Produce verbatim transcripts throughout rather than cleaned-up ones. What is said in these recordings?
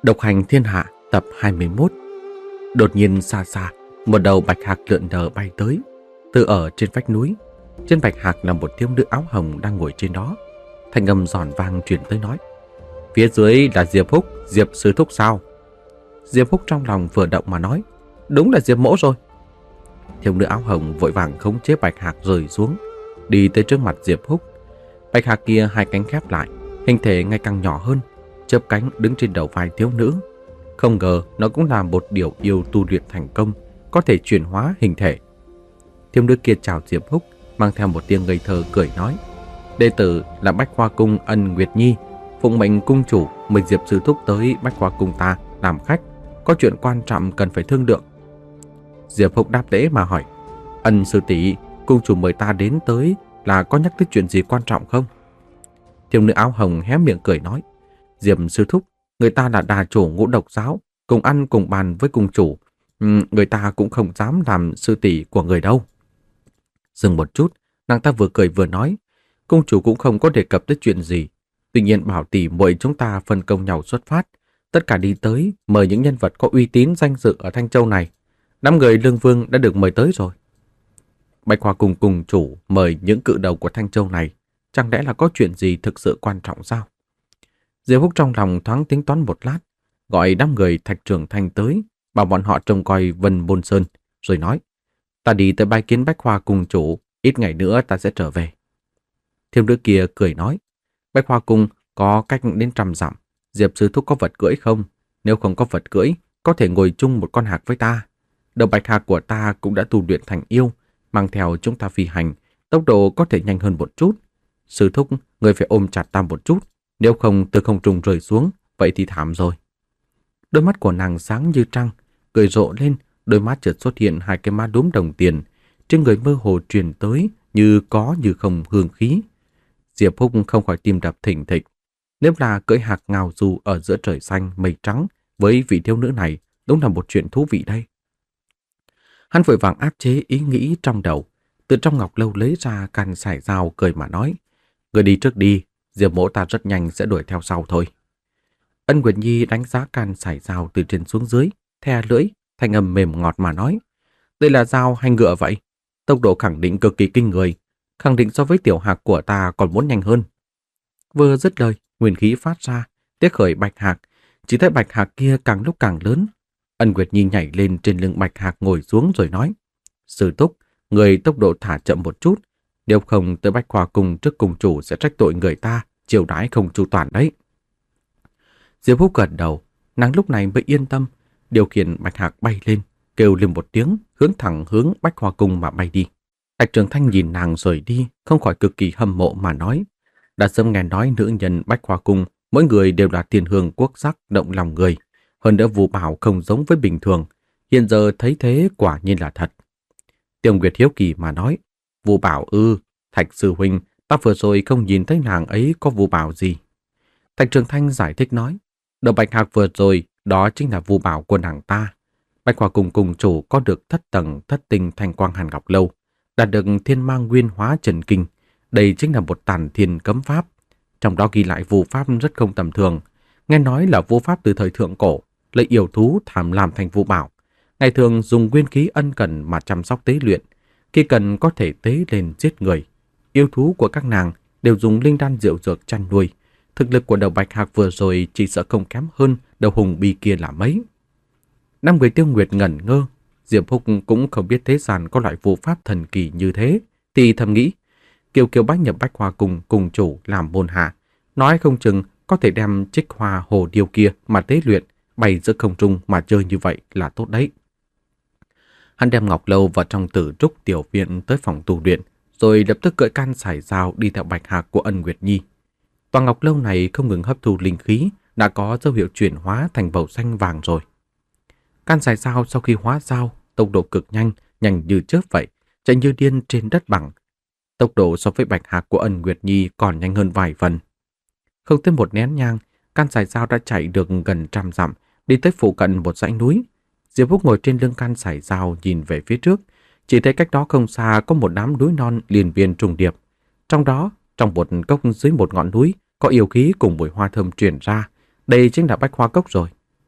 Độc hành thiên hạ tập hai mươi mốt. Đột nhiên xa xa, một đầu bạch hạc lượn lờ bay tới. Từ ở trên vách núi, trên bạch hạc là một thiếu nữ áo hồng đang ngồi trên đó. Thanh âm giòn vang truyền tới nói: "Phía dưới là Diệp Húc, Diệp sư thúc sao?" Diệp Húc trong lòng vừa động mà nói: "Đúng là Diệp mỗ rồi." Thiếu nữ áo hồng vội vàng khống chế bạch hạc rơi xuống, đi tới trước mặt Diệp Húc. Bạch hạc kia hai cánh khép lại, hình thể ngày càng nhỏ hơn, chớp cánh đứng trên đầu vai thiếu nữ. Không ngờ nó cũng là một điều yêu tu luyện thành công, có thể chuyển hóa hình thể. Thiếu nữ kia chào Diệp Húc, mang theo một tiếng ngây thơ cười nói: "Đệ tử là Bách Hoa Cung Ân Nguyệt Nhi, phụng mệnh cung chủ mời Diệp sư thúc tới Bách Hoa Cung ta làm khách, có chuyện quan trọng cần phải thương lượng." Diệp Húc đáp lễ mà hỏi: "Ân sư tỷ, cung chủ mời ta đến tới là có nhắc tới chuyện gì quan trọng không?" Thiếu nữ áo hồng hé miệng cười nói: "Diệp sư thúc, người ta là đà chủ Ngũ Độc giáo, cùng ăn cùng bàn với cung chủ, ừ, người ta cũng không dám làm sư tỷ của người đâu." Dừng một chút, nàng ta vừa cười vừa nói: "Cung chủ cũng không có đề cập tới chuyện gì, tuy nhiên bảo tỷ muội chúng ta phân công nhau xuất phát, tất cả đi tới mời những nhân vật có uy tín danh dự ở Thanh Châu này. Năm người Lương Vương đã được mời tới rồi." Bạch Hoa Cung cùng chủ mời những cự đầu của Thanh Châu này, chẳng lẽ là có chuyện gì thực sự quan trọng sao? Diệp Húc trong lòng thoáng tính toán một lát, gọi năm người Thạch Trường Thanh tới, bảo bọn họ trông coi Vân Môn Sơn, rồi nói: "Ta đi tới bái kiến Bách Hoa Cung chủ, ít ngày nữa ta sẽ trở về." Thiếu nữ kia cười nói: "Bách Hoa Cung có cách đến trăm dặm, Diệp sư thúc có vật cưỡi không? Nếu không có vật cưỡi, có thể ngồi chung một con hạc với ta. Đầu bạch hạc của ta cũng đã tu luyện thành yêu, mang theo chúng ta phi hành, tốc độ có thể nhanh hơn một chút. Sư thúc, người phải ôm chặt ta một chút, nếu không từ không trung rơi xuống, vậy thì thảm rồi." Đôi mắt của nàng sáng như trăng, cười rộ lên, đôi mắt chợt xuất hiện hai cái má đốm đồng tiền, trên người mơ hồ truyền tới như có như không hương khí. Diệp Húc không khỏi tim đập thình thịch. Nếu là cưỡi hạc ngào du ở giữa trời xanh mây trắng với vị thiếu nữ này, đúng là một chuyện thú vị đây. Hắn vội vàng áp chế ý nghĩ trong đầu, từ trong ngọc lâu lấy ra căn sải dao cười mà nói: "Người đi trước đi, Diệp mỗ ta rất nhanh sẽ đuổi theo sau thôi." Ân Nguyệt Nhi đánh giá can sải dao từ trên xuống dưới, the lưỡi, thanh âm mềm ngọt mà nói: "Đây là dao hay ngựa vậy? Tốc độ khẳng định cực kỳ kinh người, khẳng định so với tiểu hạc của ta còn muốn nhanh hơn." Vừa dứt lời, nguyên khí phát ra, tiết khởi bạch hạc, chỉ thấy bạch hạc kia càng lúc càng lớn. Ân Nguyệt Nhi nhảy lên trên lưng bạch hạc ngồi xuống rồi nói: "Sư thúc, người tốc độ thả chậm một chút, nếu không tới Bách Hoa Cung trước cung chủ sẽ trách tội người ta chiều đãi không chu toàn đấy." Diệp Húc gật đầu, nàng lúc này mới yên tâm, điều khiển bạch hạc bay lên, kêu lên một tiếng, hướng thẳng hướng Bách Hoa Cung mà bay đi. Thạch Trường Thanh nhìn nàng rời đi, không khỏi cực kỳ hâm mộ mà nói: "Đã sớm nghe nói nữ nhân Bách Hoa Cung mỗi người đều là thiên hương quốc sắc động lòng người, hơn nữa Vu Bảo không giống với bình thường, hiện giờ thấy thế quả nhiên là thật." Tiêu Nguyệt hiếu kỳ mà nói: "Vu Bảo ư? Thạch sư huynh, ta vừa rồi không nhìn thấy nàng ấy có Vu Bảo gì." Thạch Trường Thanh giải thích nói: "Đầu bạch hạc vừa rồi, đó chính là Vu Bảo của nàng ta. Bách Hoa Cung cùng chủ có được thất tầng thất tinh thanh quang hàn ngọc lâu, đạt được thiên mang nguyên hóa trần kinh. Đây chính là một tản thiên cấm pháp. Trong đó ghi lại vu pháp rất không tầm thường. Nghe nói là vu pháp từ thời thượng cổ, lấy yêu thú tham lam thành vu bảo. Ngày thường dùng nguyên khí ân cần mà chăm sóc tế luyện. Khi cần có thể tế lên giết người. Yêu thú của các nàng đều dùng linh đan diệu dược chăn nuôi. Thực lực của đầu bạch hạc vừa rồi chỉ sợ không kém hơn đầu hùng bì kia là mấy." Năm người Tiêu Nguyệt ngẩn ngơ. Diệp Húc cũng không biết thế gian có loại vu pháp thần kỳ như thế, thì thầm nghĩ: Kiều Kiều bách nhập Bách Hoa Cung cùng chủ làm môn hạ, nói không chừng có thể đem trích hoa hồ điêu kia mà tế luyện, bay giữa không trung mà chơi như vậy là tốt đấy. Hắn đem ngọc lâu vào trong tử trúc tiểu viện tới phòng tu luyện, rồi lập tức cưỡi can sải dao đi theo bạch hạc của Ân Nguyệt Nhi. Tòa ngọc lâu này không ngừng hấp thu linh khí, đã có dấu hiệu chuyển hóa thành màu xanh vàng rồi. Can sải dao sau khi hóa dao, tốc độ cực nhanh, nhanh như chớp vậy, chạy như điên trên đất bằng. Tốc độ so với bạch hạc của Ân Nguyệt Nhi còn nhanh hơn vài phần. Không tới một nén nhang, can sải dao đã chạy được gần trăm dặm, đi tới phụ cận một dãy núi. Diệp Húc ngồi trên lưng can sải dao nhìn về phía trước, chỉ thấy cách đó không xa có một đám núi non liền viên trùng điệp. Trong đó, trong một cốc dưới một ngọn núi, có yêu khí cùng mùi hoa thơm truyền ra. Đây chính là Bách Hoa Cốc rồi.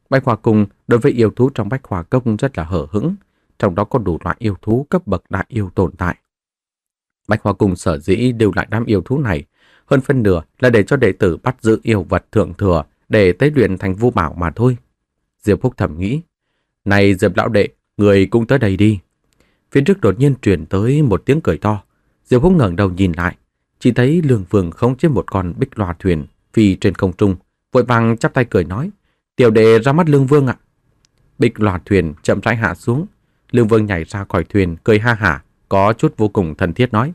Bách Hoa Cung đối với yêu thú trong Bách Hoa Cốc rất là hở hững, trong đó có đủ loại yêu thú cấp bậc đại yêu tồn tại. Bách Hoa Cung sở dĩ đều lại đám yêu thú này, hơn phân nửa là để cho đệ tử bắt giữ yêu vật thượng thừa để tế luyện thành vu bảo mà thôi. Diệp Húc thầm nghĩ, này Diệp lão đệ, người cũng tới đây đi. Phía trước đột nhiên truyền tới một tiếng cười to. Diệp Húc ngẩng đầu nhìn lại, chỉ thấy Lương Vương khống chế một con bích loa thuyền phi trên không trung, vội vàng chắp tay cười nói, tiểu đệ ra mắt Lương Vương ạ. Bích loa thuyền chậm rãi hạ xuống, Lương Vương nhảy ra khỏi thuyền cười ha hả, có chút vô cùng thân thiết nói,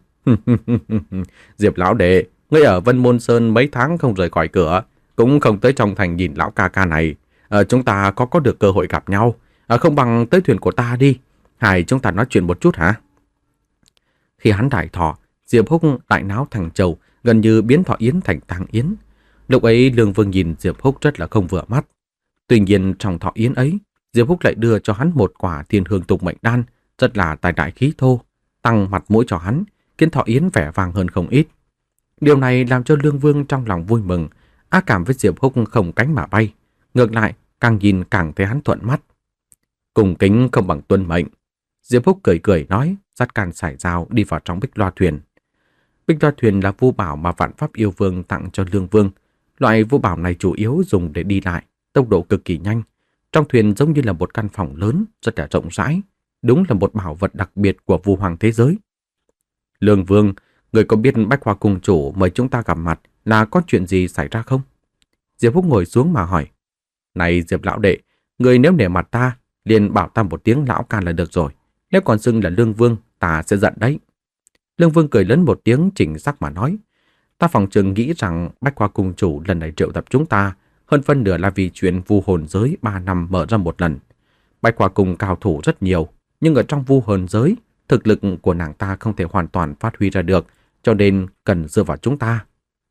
Diệp lão đệ, ngươi ở Vân Môn Sơn mấy tháng không rời khỏi cửa, cũng không tới trong thành nhìn lão ca ca này. À, chúng ta có có được cơ hội gặp nhau, à, không bằng tới thuyền của ta đi, hai chúng ta nói chuyện một chút hả? Khi hắn đại thọ, Diệp Húc đại náo thành trầu, gần như biến thọ yến thành tang yến. Lúc ấy Lương Vương nhìn Diệp Húc rất là không vừa mắt. Tuy nhiên trong thọ yến ấy, Diệp Húc lại đưa cho hắn một quả thiên hương tục mệnh đan, rất là tài đại khí thô, tăng mặt mũi cho hắn, khiến thọ yến vẻ vang hơn không ít. Điều này làm cho Lương Vương trong lòng vui mừng, ác cảm với Diệp Húc không cánh mà bay. Ngược lại, càng nhìn càng thấy hắn thuận mắt. Cùng kính không bằng tuân mệnh. Diệp Húc cười cười nói, dắt can sải dao đi vào trong bích loa thuyền. Bích loa thuyền là vu bảo mà Vạn Pháp Yêu Vương tặng cho Lương Vương. Loại vu bảo này chủ yếu dùng để đi lại, tốc độ cực kỳ nhanh. Trong thuyền giống như là một căn phòng lớn, rất là rộng rãi. Đúng là một bảo vật đặc biệt của vu hoàng thế giới. Lương Vương, người có biết Bách Hoa Cung chủ mời chúng ta gặp mặt là có chuyện gì xảy ra không? Diệp Húc ngồi xuống mà hỏi. Này Diệp lão đệ, người nếu nể mặt ta, liền bảo ta một tiếng lão ca là được rồi. Nếu còn xưng là Lương Vương, ta sẽ giận đấy. Lương Vương cười lớn một tiếng chỉnh sắc mà nói. Ta phòng chừng nghĩ rằng Bách Hoa Cung chủ lần này triệu tập chúng ta, hơn phân nửa là vì chuyện vu hồn giới ba năm mở ra một lần. Bách Hoa Cung cao thủ rất nhiều, nhưng ở trong vu hồn giới, thực lực của nàng ta không thể hoàn toàn phát huy ra được, cho nên cần dựa vào chúng ta.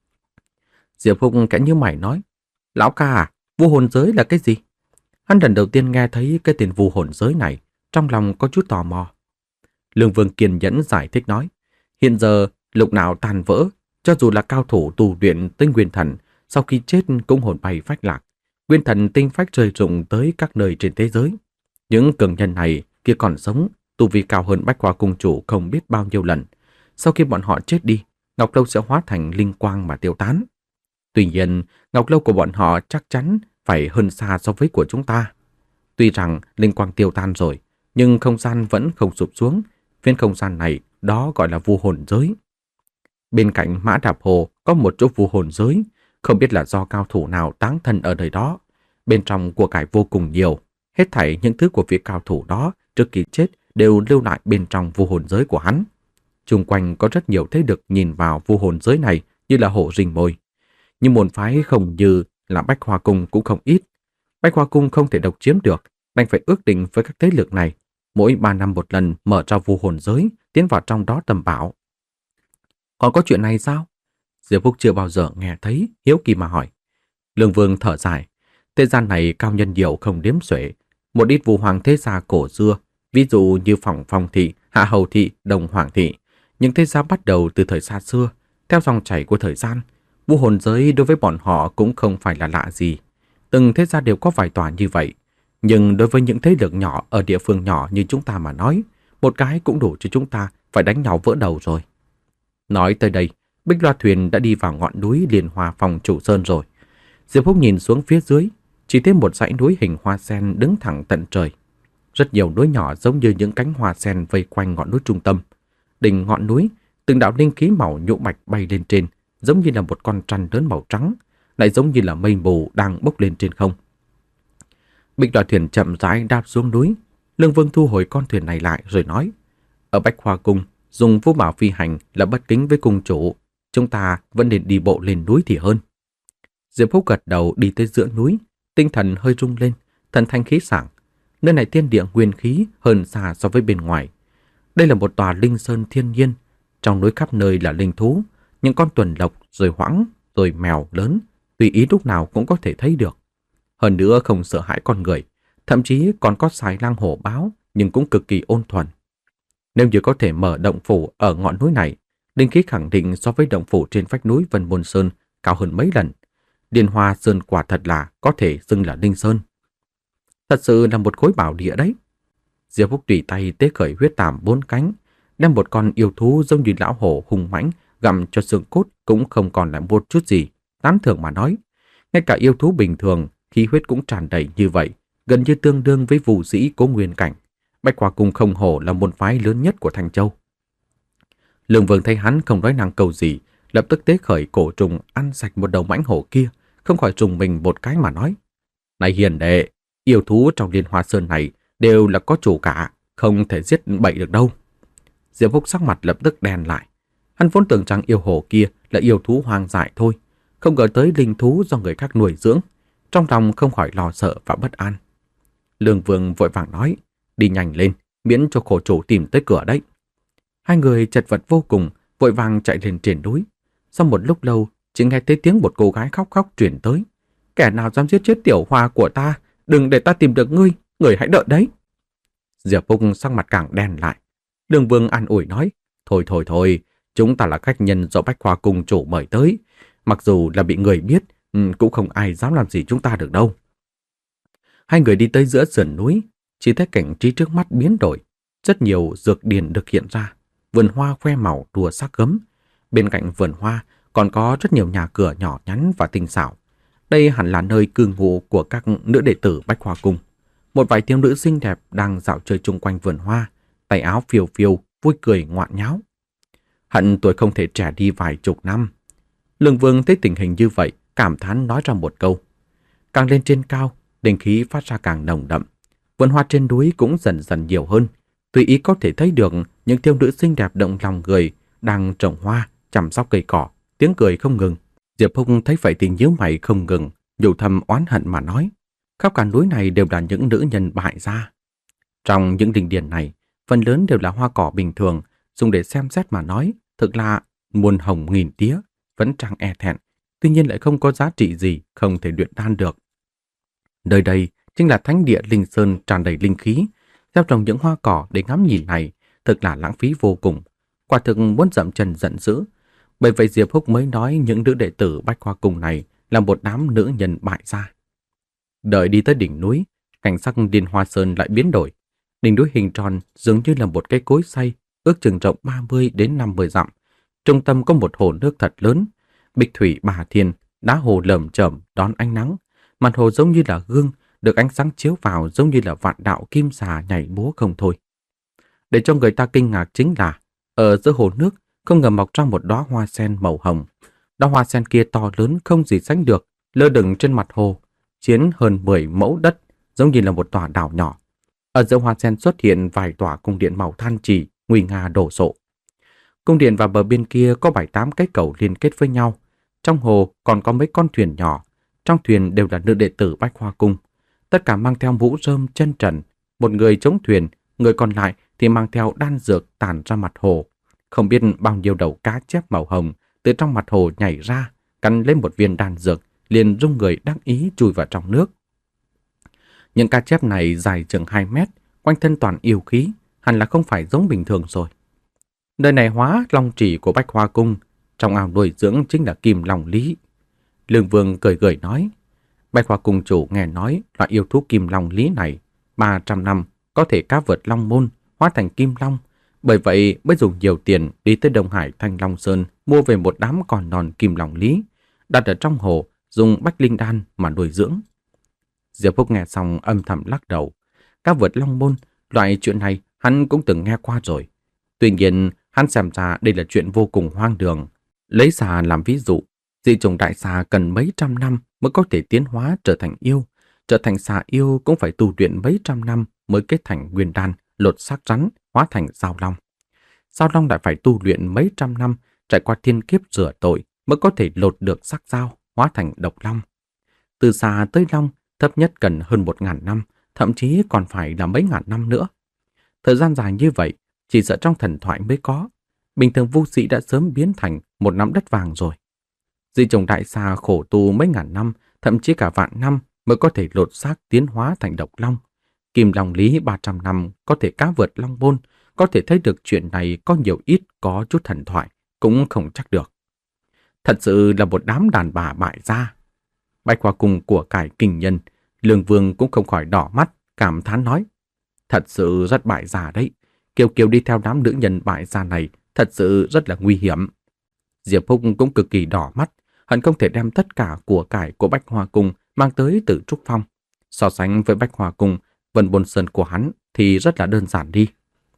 Diệp Húc kẽ như mày nói, lão ca à, vu hồn giới là cái gì? Hắn lần đầu tiên nghe thấy cái tên vu hồn giới này, trong lòng có chút tò mò. Lương Vương kiên nhẫn giải thích nói, hiện giờ lục nào tàn vỡ, cho dù là cao thủ tu luyện tới nguyên thần, sau khi chết cũng hồn bay phách lạc, nguyên thần tinh phách rơi rụng tới các nơi trên thế giới. Những cường nhân này kia còn sống, tu vi cao hơn Bách Hoa Cung chủ không biết bao nhiêu lần. Sau khi bọn họ chết đi, Ngọc Lâu sẽ hóa thành linh quang mà tiêu tán. Tuy nhiên, Ngọc Lâu của bọn họ chắc chắn phải hơn xa so với của chúng ta. Tuy rằng linh quang tiêu tan rồi, nhưng không gian vẫn không sụp xuống. Phiên không gian này, đó gọi là vu hồn giới. Bên cạnh Mã Đạp Hồ có một chỗ vu hồn giới, không biết là do cao thủ nào táng thân ở nơi đó. Bên trong của cải vô cùng nhiều, hết thảy những thứ của vị cao thủ đó trước khi chết đều lưu lại bên trong vu hồn giới của hắn. Xung quanh có rất nhiều thế lực nhìn vào vu hồn giới này như là hổ rình mồi. Nhưng môn phái không như là Bách Hoa Cung cũng không ít. Bách Hoa Cung không thể độc chiếm được, đành phải ước định với các thế lực này, mỗi ba năm một lần mở ra vu hồn giới, tiến vào trong đó tầm bảo. Còn có chuyện này sao? Diệp Húc chưa bao giờ nghe thấy, hiếu kỳ mà hỏi. Lương Vương thở dài, thế gian này cao nhân nhiều không đếm xuể, một ít vu hoàng thế gia cổ xưa, ví dụ như Phỏng Phong thị, Hạ Hầu thị, Đồng Hoàng thị, những thế gia bắt đầu từ thời xa xưa, theo dòng chảy của thời gian. Vu hồn giới đối với bọn họ cũng không phải là lạ gì. Từng thế gia đều có vài tòa như vậy. Nhưng đối với những thế lực nhỏ ở địa phương nhỏ như chúng ta mà nói, một cái cũng đủ cho chúng ta phải đánh nhau vỡ đầu rồi. Nói tới đây, Bích Loa thuyền đã đi vào ngọn núi Liên Hoa Phong Chủ Sơn rồi. Diệp Húc nhìn xuống phía dưới, chỉ thấy một dãy núi hình hoa sen đứng thẳng tận trời. Rất nhiều núi nhỏ giống như những cánh hoa sen vây quanh ngọn núi trung tâm. Đỉnh ngọn núi, từng đạo linh khí màu nhũ bạch bay lên trên, giống như là một con trăn lớn màu trắng, lại giống như là mây mù đang bốc lên trên không. Bích Loa thuyền chậm rãi đáp xuống núi. Lương Vương thu hồi con thuyền này lại rồi nói, ở Bách Hoa Cung dùng vũ bảo phi hành là bất kính với cung chủ, chúng ta vẫn nên đi bộ lên núi thì hơn. Diệp Húc gật đầu đi tới giữa núi, tinh thần hơi rung lên, thần thanh khí sảng. Nơi này thiên địa nguyên khí hơn xa so với bên ngoài. Đây là một tòa linh sơn thiên nhiên, trong núi khắp nơi là linh thú, những con tuần lộc rồi hoãng rồi mèo lớn, tùy ý lúc nào cũng có thể thấy được. Hơn nữa không sợ hãi con người, thậm chí còn có xài lang hổ báo, nhưng cũng cực kỳ ôn thuần. Nếu như có thể mở động phủ ở ngọn núi này, linh khí khẳng định so với động phủ trên vách núi Vân Môn Sơn cao hơn mấy lần. Liên Hoa Sơn quả thật là có thể xưng là linh sơn. Thật sự là một khối bảo địa đấy. Diệp Phúc tùy tay tế khởi huyết tàm bốn cánh, đem một con yêu thú giống như lão hổ hùng mãnh gặm cho xương cốt cũng không còn lại một chút gì, tán thưởng mà nói. Ngay cả yêu thú bình thường, khí huyết cũng tràn đầy như vậy, gần như tương đương với vũ sĩ Cố Nguyên cảnh. Bách Hoa Cung không hổ là môn phái lớn nhất của Thanh Châu. Lương Vương thấy hắn không nói năng câu gì, lập tức tế khởi cổ trùng ăn sạch một đầu mãnh hổ kia, không khỏi trùng mình một cái mà nói. Này hiền đệ, yêu thú trong Liên Hoa Sơn này đều là có chủ cả, không thể giết bậy được đâu. Diệp Phúc sắc mặt lập tức đen lại. Hắn vốn tưởng rằng yêu hổ kia là yêu thú hoang dại thôi, không ngờ tới linh thú do người khác nuôi dưỡng, trong lòng không khỏi lo sợ và bất an. Lương Vương vội vàng nói, đi nhanh lên, miễn cho khổ chủ tìm tới cửa đấy. Hai người chật vật vô cùng, vội vàng chạy lên trên núi. Sau một lúc lâu, chỉ nghe thấy tiếng một cô gái khóc khóc truyền tới. Kẻ nào dám giết chết tiểu hoa của ta, đừng để ta tìm được ngươi, người hãy đợi đấy. Diệp Phúc sắc mặt càng đen lại. Lương Vương an ủi nói, thôi thôi thôi, chúng ta là khách nhân do Bách Hoa Cung chủ mời tới. Mặc dù là bị người biết, cũng không ai dám làm gì chúng ta được đâu. Hai người đi tới giữa sườn núi, chỉ thấy cảnh trí trước mắt biến đổi. Rất nhiều dược điển được hiện ra, vườn hoa khoe màu đùa sắc gấm. Bên cạnh vườn hoa còn có rất nhiều nhà cửa nhỏ nhắn và tinh xảo. Đây hẳn là nơi cư ngụ của các nữ đệ tử Bách Hoa Cung. Một vài thiếu nữ xinh đẹp đang dạo chơi chung quanh vườn hoa, tay áo phiêu phiêu, vui cười ngoạn nháo. Hận tuổi không thể trẻ đi vài chục năm. Lương Vương thấy tình hình như vậy, cảm thán nói ra một câu. Càng lên trên cao, linh khí phát ra càng nồng đậm. Vườn hoa trên núi cũng dần dần nhiều hơn. Tùy ý có thể thấy được những thiếu nữ xinh đẹp động lòng người đang trồng hoa, chăm sóc cây cỏ, tiếng cười không ngừng. Diệp Phúc thấy vậy thì nhíu mày không ngừng, nhủ thầm oán hận mà nói. Khắp cả núi này đều là những nữ nhân bại gia. Trong những đình điển này, phần lớn đều là hoa cỏ bình thường, dùng để xem xét mà nói, thực là muôn hồng nghìn tía, vẫn chẳng e thẹn, tuy nhiên lại không có giá trị gì, không thể luyện đan được. Nơi đây chính là thánh địa Linh Sơn tràn đầy linh khí, gieo trồng những hoa cỏ để ngắm nhìn này, thực là lãng phí vô cùng. Quả thực muốn dậm chân giận dữ. Bởi vậy Diệp Húc mới nói những nữ đệ tử Bách Hoa Cung này là một đám nữ nhân bại gia. Đợi đi tới đỉnh núi, cảnh sắc Liên Hoa Sơn lại biến đổi. Đỉnh núi hình tròn dường như là một cái cối xay, ước chừng rộng ba mươi đến năm mươi dặm. Trung tâm có một hồ nước thật lớn, bích thủy bà thiên, đá hồ lởm chởm đón ánh nắng. Mặt hồ giống như là gương, được ánh sáng chiếu vào giống như là vạn đạo kim xà nhảy múa không thôi. Để cho người ta kinh ngạc chính là, ở giữa hồ nước không ngờ mọc ra một đóa hoa sen màu hồng. Đóa hoa sen kia to lớn không gì sánh được, lơ lửng trên mặt hồ, chiếm hơn mười mẫu đất, giống như là một tòa đảo nhỏ. Ở giữa hoa sen xuất hiện vài tòa cung điện màu than trì, nguy nga đổ sộ. Cung điện và bờ bên kia có bảy tám cái cầu liên kết với nhau. Trong hồ còn có mấy con thuyền nhỏ, trong thuyền đều là nữ đệ tử Bách Hoa Cung. Tất cả mang theo mũ rơm chân trần, một người chống thuyền, người còn lại thì mang theo đan dược tản ra mặt hồ. Không biết bao nhiêu đầu cá chép màu hồng từ trong mặt hồ nhảy ra, cắn lên một viên đan dược, liền rung người đắc ý chui vào trong nước. Những cá chép này dài chừng hai mét, quanh thân toàn yêu khí, hẳn là không phải giống bình thường rồi. Nơi này hóa long chỉ của Bách Hoa Cung, trong ao nuôi dưỡng chính là Kim Long Lý. Lương Vương cười cười nói, Bách Hoa Cung chủ nghe nói loại yêu thú Kim Long Lý này ba trăm năm có thể cá vượt long môn, hóa thành Kim Long. Bởi vậy mới dùng nhiều tiền đi tới Đông Hải Thanh Long Sơn mua về một đám con non Kim Long Lý, đặt ở trong hồ, dùng bách linh đan mà nuôi dưỡng. Diệp Phúc nghe xong âm thầm lắc đầu. Cá vượt long môn, loại chuyện này hắn cũng từng nghe qua rồi. Tuy nhiên, hắn xem ra đây là chuyện vô cùng hoang đường. Lấy xà làm ví dụ, dị chủng đại xà cần mấy trăm năm mới có thể tiến hóa trở thành yêu. Trở thành xà yêu cũng phải tu luyện mấy trăm năm mới kết thành nguyên đan, lột xác rắn, hóa thành giao long. Giao long lại phải tu luyện mấy trăm năm, trải qua thiên kiếp rửa tội mới có thể lột được xác dao, hóa thành độc long. Từ xà tới long, thấp nhất cần hơn một ngàn năm, thậm chí còn phải là mấy ngàn năm nữa. Thời gian dài như vậy, chỉ sợ trong thần thoại mới có. Bình thường vô sĩ đã sớm biến thành một nắm đất vàng rồi. Dị chủng đại xà khổ tu mấy ngàn năm, thậm chí cả vạn năm mới có thể lột xác tiến hóa thành độc long. Kim Long Lý ba trăm năm có thể cá vượt long môn, có thể thấy được chuyện này có nhiều ít có chút thần thoại, cũng không chắc được. Thật sự là một đám đàn bà bại gia. Bách Hoa Cung của cải kinh nhân, Lương Vương cũng không khỏi đỏ mắt, cảm thán nói. Thật sự rất bại gia đấy. Kiều Kiều đi theo đám nữ nhân bại gia này thật sự rất là nguy hiểm. Diệp Húc cũng cực kỳ đỏ mắt, hận không thể đem tất cả của cải của Bách Hoa Cung mang tới từ Trúc Phong. So sánh với Bách Hoa Cung, Vân Bôn Sơn của hắn thì rất là đơn giản đi.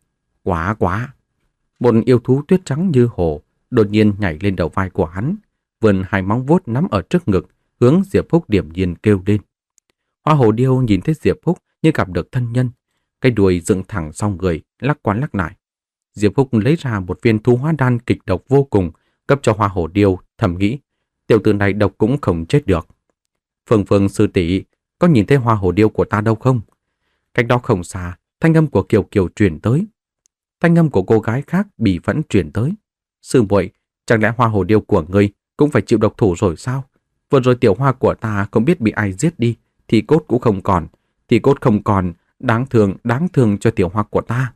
Quá quá! Một yêu thú tuyết trắng như hồ đột nhiên nhảy lên đầu vai của hắn, vươn hai móng vuốt nắm ở trước ngực, hướng Diệp Húc điểm nhiên kêu lên. Hoa hồ điêu nhìn thấy Diệp Húc như gặp được thân nhân, cái đuôi dựng thẳng sau người, lắc qua lắc lại. Diệp Húc lấy ra một viên thu hóa đan kịch độc vô cùng, cấp cho hoa hồ điêu, thầm nghĩ, tiểu tử này độc cũng không chết được. Phương Phương sư tỷ, có nhìn thấy hoa hồ điêu của ta đâu không? Cách đó không xa, thanh âm của Kiều Kiều truyền tới. Thanh âm của cô gái khác bị vẫn truyền tới. Sư muội, chẳng lẽ hoa hồ điêu của ngươi cũng phải chịu độc thủ rồi sao? Vừa rồi tiểu hoa của ta không biết bị ai giết đi, thì cốt cũng không còn, thì cốt không còn, đáng thương, đáng thương cho tiểu hoa của ta.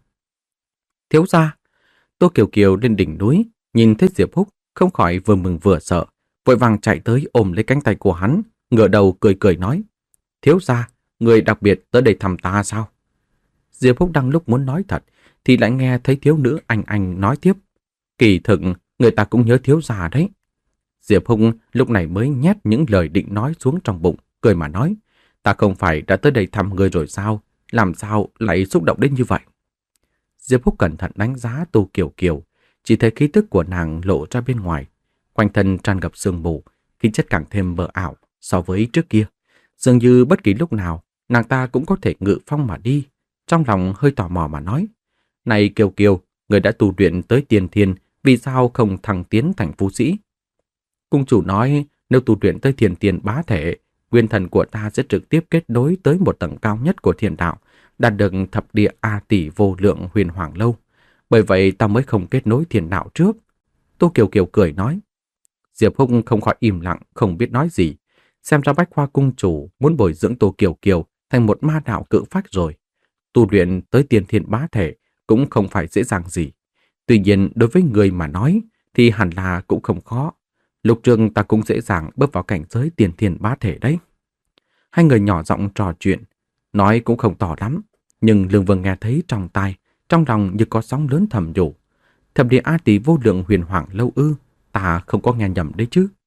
Thiếu gia, Tô Kiều Kiều lên đỉnh núi, nhìn thấy Diệp Húc, không khỏi vừa mừng vừa sợ, vội vàng chạy tới ôm lấy cánh tay của hắn, ngửa đầu cười cười nói. Thiếu gia, người đặc biệt tới đây thăm ta sao? Diệp Húc đang lúc muốn nói thật, thì lại nghe thấy thiếu nữ anh anh nói tiếp. Kỳ thực, người ta cũng nhớ thiếu gia đấy. Diệp Húc lúc này mới nhét những lời định nói xuống trong bụng, cười mà nói. Ta không phải đã tới đây thăm người rồi sao? Làm sao lại xúc động đến như vậy? Diệp Húc cẩn thận đánh giá Tô Kiều Kiều, chỉ thấy khí tức của nàng lộ ra bên ngoài. Quanh thân tràn ngập sương mù, khí chất càng thêm mờ ảo so với trước kia. Dường như bất kỳ lúc nào, nàng ta cũng có thể ngự phong mà đi. Trong lòng hơi tò mò mà nói. Này Kiều Kiều, người đã tu luyện tới tiền thiên, vì sao không thăng tiến thành phú sĩ? Cung chủ nói, nếu tu luyện tới thiền tiền bá thể, nguyên thần của ta sẽ trực tiếp kết nối tới một tầng cao nhất của thiền đạo, đạt được thập địa A tỷ vô lượng huyền hoàng lâu. Bởi vậy ta mới không kết nối thiền đạo trước. Tô Kiều Kiều cười nói. Diệp Húc không khỏi im lặng, không biết nói gì. Xem ra Bách Hoa cung chủ muốn bồi dưỡng Tô Kiều Kiều thành một ma đạo cự phách rồi. Tu luyện tới tiền thiên bá thể cũng không phải dễ dàng gì. Tuy nhiên đối với người mà nói thì hẳn là cũng không khó. Lục trường ta cũng dễ dàng bước vào cảnh giới tiền thiên bá thể đấy. Hai người nhỏ giọng trò chuyện, nói cũng không tỏ lắm, nhưng Lương Vương nghe thấy trong tai, trong lòng như có sóng lớn thầm nhủ. Thập địa A tỷ vô lượng huyền hoàng lâu ư, ta không có nghe nhầm đấy chứ.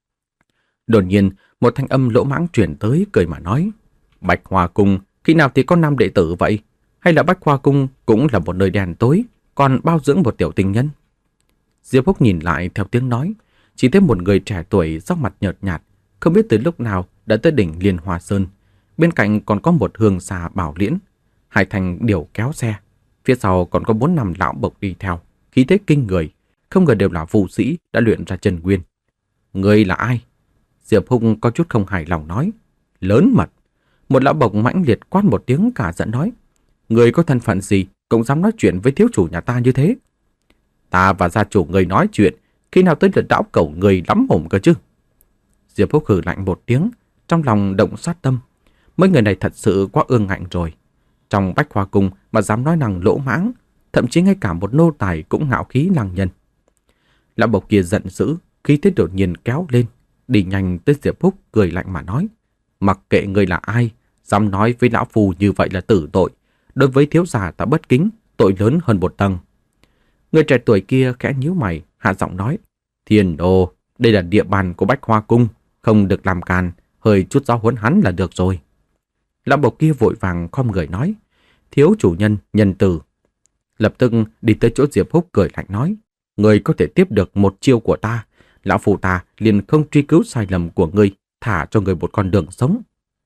Đột nhiên, một thanh âm lỗ mãng chuyển tới cười mà nói. Bạch Hoa Cung, khi nào thì có năm đệ tử vậy? Hay là Bách Hoa Cung cũng là một nơi đèn tối, còn bao dưỡng một tiểu tình nhân? Diệp Húc nhìn lại theo tiếng nói, chỉ thấy một người trẻ tuổi sắc mặt nhợt nhạt, không biết từ lúc nào đã tới đỉnh Liên Hoa Sơn. Bên cạnh còn có một hương xà bảo liễn, hai thành điều kéo xe. Phía sau còn có bốn năm lão bộc đi theo, khí thế kinh người, không ngờ đều là vũ sĩ đã luyện ra chân nguyên. Người là ai? Diệp Húc có chút không hài lòng nói. Lớn mật. Một lão bộc mãnh liệt quát một tiếng cả giận nói. Người có thân phận gì cũng dám nói chuyện với thiếu chủ nhà ta như thế? Ta và gia chủ người nói chuyện, khi nào tới lượt lão cẩu người lắm mồm cơ chứ? Diệp Húc hừ lạnh một tiếng, trong lòng động sát tâm. Mấy người này thật sự quá ương ngạnh rồi. Trong Bách Hoa Cung mà dám nói năng lỗ mãng, thậm chí ngay cả một nô tài cũng ngạo khí lăng nhân. Lão bộc kia giận dữ, khí thế đột nhiên kéo lên, đi nhanh tới Diệp Húc cười lạnh mà nói. Mặc kệ người là ai, dám nói với lão phù như vậy là tử tội. Đối với thiếu gia ta bất kính, tội lớn hơn một tầng. Người trẻ tuổi kia khẽ nhíu mày, hạ giọng nói. Thiên Đô, đây là địa bàn của Bách Hoa Cung, không được làm càn, hơi chút giáo huấn hắn là được rồi. Lão bộc kia vội vàng khom người nói. Thiếu chủ nhân, nhân từ. Lập tức đi tới chỗ Diệp Húc cười lạnh nói. Người có thể tiếp được một chiêu của ta, lão phù ta liền không truy cứu sai lầm của ngươi, thả cho người một con đường sống.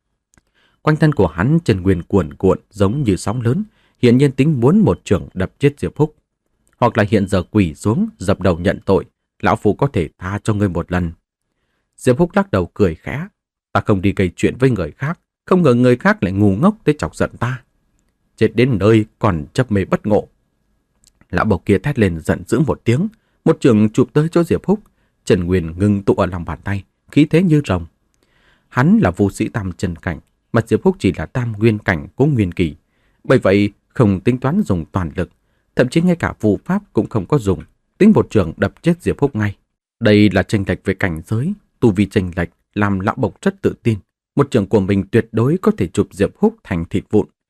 Quanh thân của hắn chân nguyên cuồn cuộn giống như sóng lớn, hiện nhiên tính muốn một chưởng đập chết Diệp Húc. Hoặc là hiện giờ quỳ xuống, dập đầu nhận tội, lão phù có thể tha cho ngươi một lần. Diệp Húc lắc đầu cười khẽ. Ta không đi gây chuyện với người khác, không ngờ người khác lại ngu ngốc tới chọc giận ta. Chết đến nơi còn chấp mê bất ngộ. Lão bộc kia thét lên giận dữ một tiếng, một chưởng chụp tới chỗ Diệp Húc. Trần Nguyên ngưng tụ ở lòng bàn tay, khí thế như rồng. Hắn là vũ sĩ tam chân cảnh, mà Diệp Húc chỉ là tam nguyên cảnh của nguyên kỳ. Bởi vậy không tính toán dùng toàn lực, thậm chí ngay cả phù pháp cũng không có dùng, tính một trường đập chết Diệp Húc ngay. Đây là chênh lệch về cảnh giới, tu vi chênh lệch làm lão bộc rất tự tin, một trường của mình tuyệt đối có thể chụp Diệp Húc thành thịt vụn.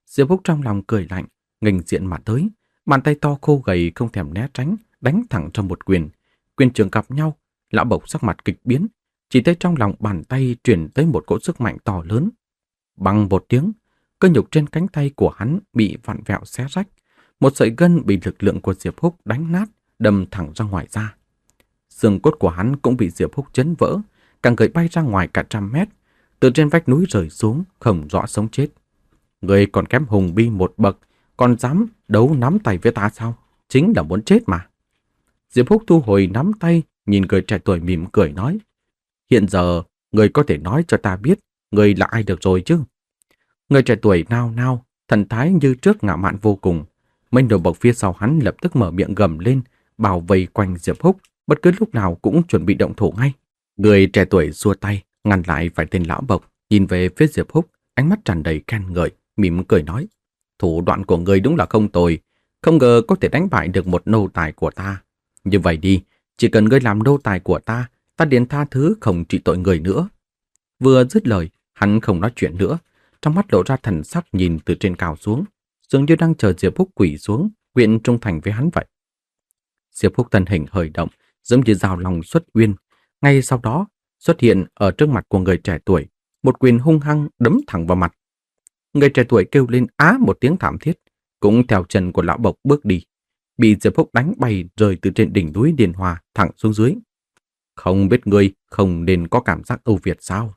Diệp Húc trong lòng cười lạnh, nghênh diện mà tới, bàn tay to khô gầy không thèm né tránh, đánh thẳng cho một quyền. Quyền trường gặp nhau, lão Bộc sắc mặt kịch biến, chỉ thấy trong lòng bàn tay truyền tới một cỗ sức mạnh to lớn. Bằng một tiếng, cơ nhục trên cánh tay của hắn bị vặn vẹo xé rách, một sợi gân bị lực lượng của Diệp Húc đánh nát, đâm thẳng ra ngoài da. Xương cốt của hắn cũng bị Diệp Húc chấn vỡ, càng gãy bay ra ngoài cả trăm mét, từ trên vách núi rơi xuống, không rõ sống chết. Người còn kém Hùng Bi một bậc, còn dám đấu nắm tay với ta sao? Chính là muốn chết mà. Diệp Húc thu hồi nắm tay, nhìn người trẻ tuổi mỉm cười nói: Hiện giờ, người có thể nói cho ta biết, người là ai được rồi chứ? Người trẻ tuổi nao nao, thần thái như trước ngạo mạn vô cùng. Mấy đầu bộc phía sau hắn lập tức mở miệng gầm lên, bảo vây quanh Diệp Húc, bất cứ lúc nào cũng chuẩn bị động thủ ngay. Người trẻ tuổi xua tay, ngăn lại vài tên lão bộc, nhìn về phía Diệp Húc, ánh mắt tràn đầy khen ngợi, mỉm cười nói: Thủ đoạn của người đúng là không tồi, không ngờ có thể đánh bại được một nô tài của ta. Như vậy đi, chỉ cần ngươi làm nô tài của ta, ta liền tha thứ không trị tội người nữa. Vừa dứt lời, hắn không nói chuyện nữa, trong mắt lộ ra thần sắc nhìn từ trên cao xuống, dường như đang chờ Diệp Húc quỳ xuống, nguyện trung thành với hắn vậy. Diệp Húc thân hình hơi động, giống như dao long xuất uyên, ngay sau đó xuất hiện ở trước mặt của người trẻ tuổi, một quyền hung hăng đấm thẳng vào mặt. Người trẻ tuổi kêu lên á một tiếng thảm thiết, cũng theo chân của lão bộc bước đi, bị Diệp Húc đánh bay rơi từ trên đỉnh núi Điền Hòa thẳng xuống dưới. Không biết ngươi không nên có cảm giác ưu việt sao?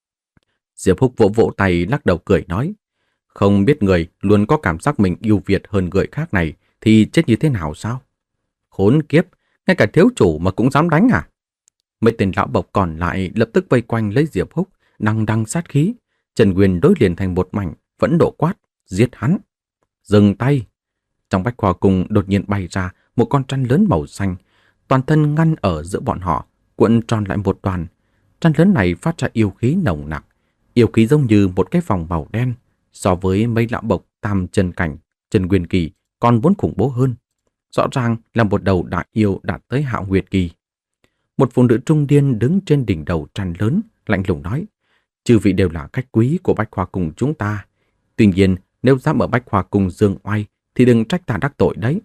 Diệp Húc vỗ vỗ tay lắc đầu cười nói: Không biết người luôn có cảm giác mình ưu việt hơn người khác này thì chết như thế nào sao? Khốn kiếp, ngay cả thiếu chủ mà cũng dám đánh à? Mấy tên lão bộc còn lại lập tức vây quanh lấy Diệp Húc, đằng đằng sát khí. Trần Nguyên đối liền thành một mảnh, vẫn nộ quát: Giết hắn! Dừng tay! Trong bách khoa cung đột nhiên bay ra một con trăn lớn màu xanh, toàn thân ngăn ở giữa bọn họ, cuộn tròn lại một đoàn. Trăn lớn này phát ra yêu khí nồng nặc, yêu khí giống như một cái vòng màu đen, so với mấy lão bộc tam chân cảnh, Trần Nguyên kỳ còn muốn khủng bố hơn. Rõ ràng là một đầu đại yêu đạt tới Hạo Nguyệt kỳ. Một phụ nữ trung niên đứng trên đỉnh đầu trăn lớn, lạnh lùng nói: Chư vị đều là khách quý của Bách Khoa Cung chúng ta. Tuy nhiên, nếu dám ở Bách Khoa Cung dương oai, thì đừng trách ta đắc tội đấy.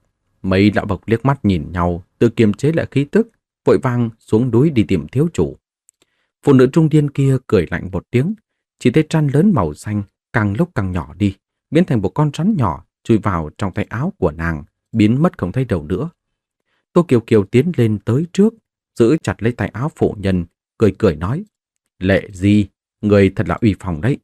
Mấy lão bộc liếc mắt nhìn nhau, tự kiềm chế lại khí tức, vội vàng xuống núi đi tìm thiếu chủ. Phụ nữ trung niên kia cười lạnh một tiếng, chỉ thấy trăn lớn màu xanh càng lúc càng nhỏ đi, biến thành một con rắn nhỏ chui vào trong tay áo của nàng, biến mất không thấy đâu nữa. Tô Kiều Kiều tiến lên tới trước, giữ chặt lấy tay áo phụ nhân, cười cười nói: Lệ Di, người thật là uy phong đấy.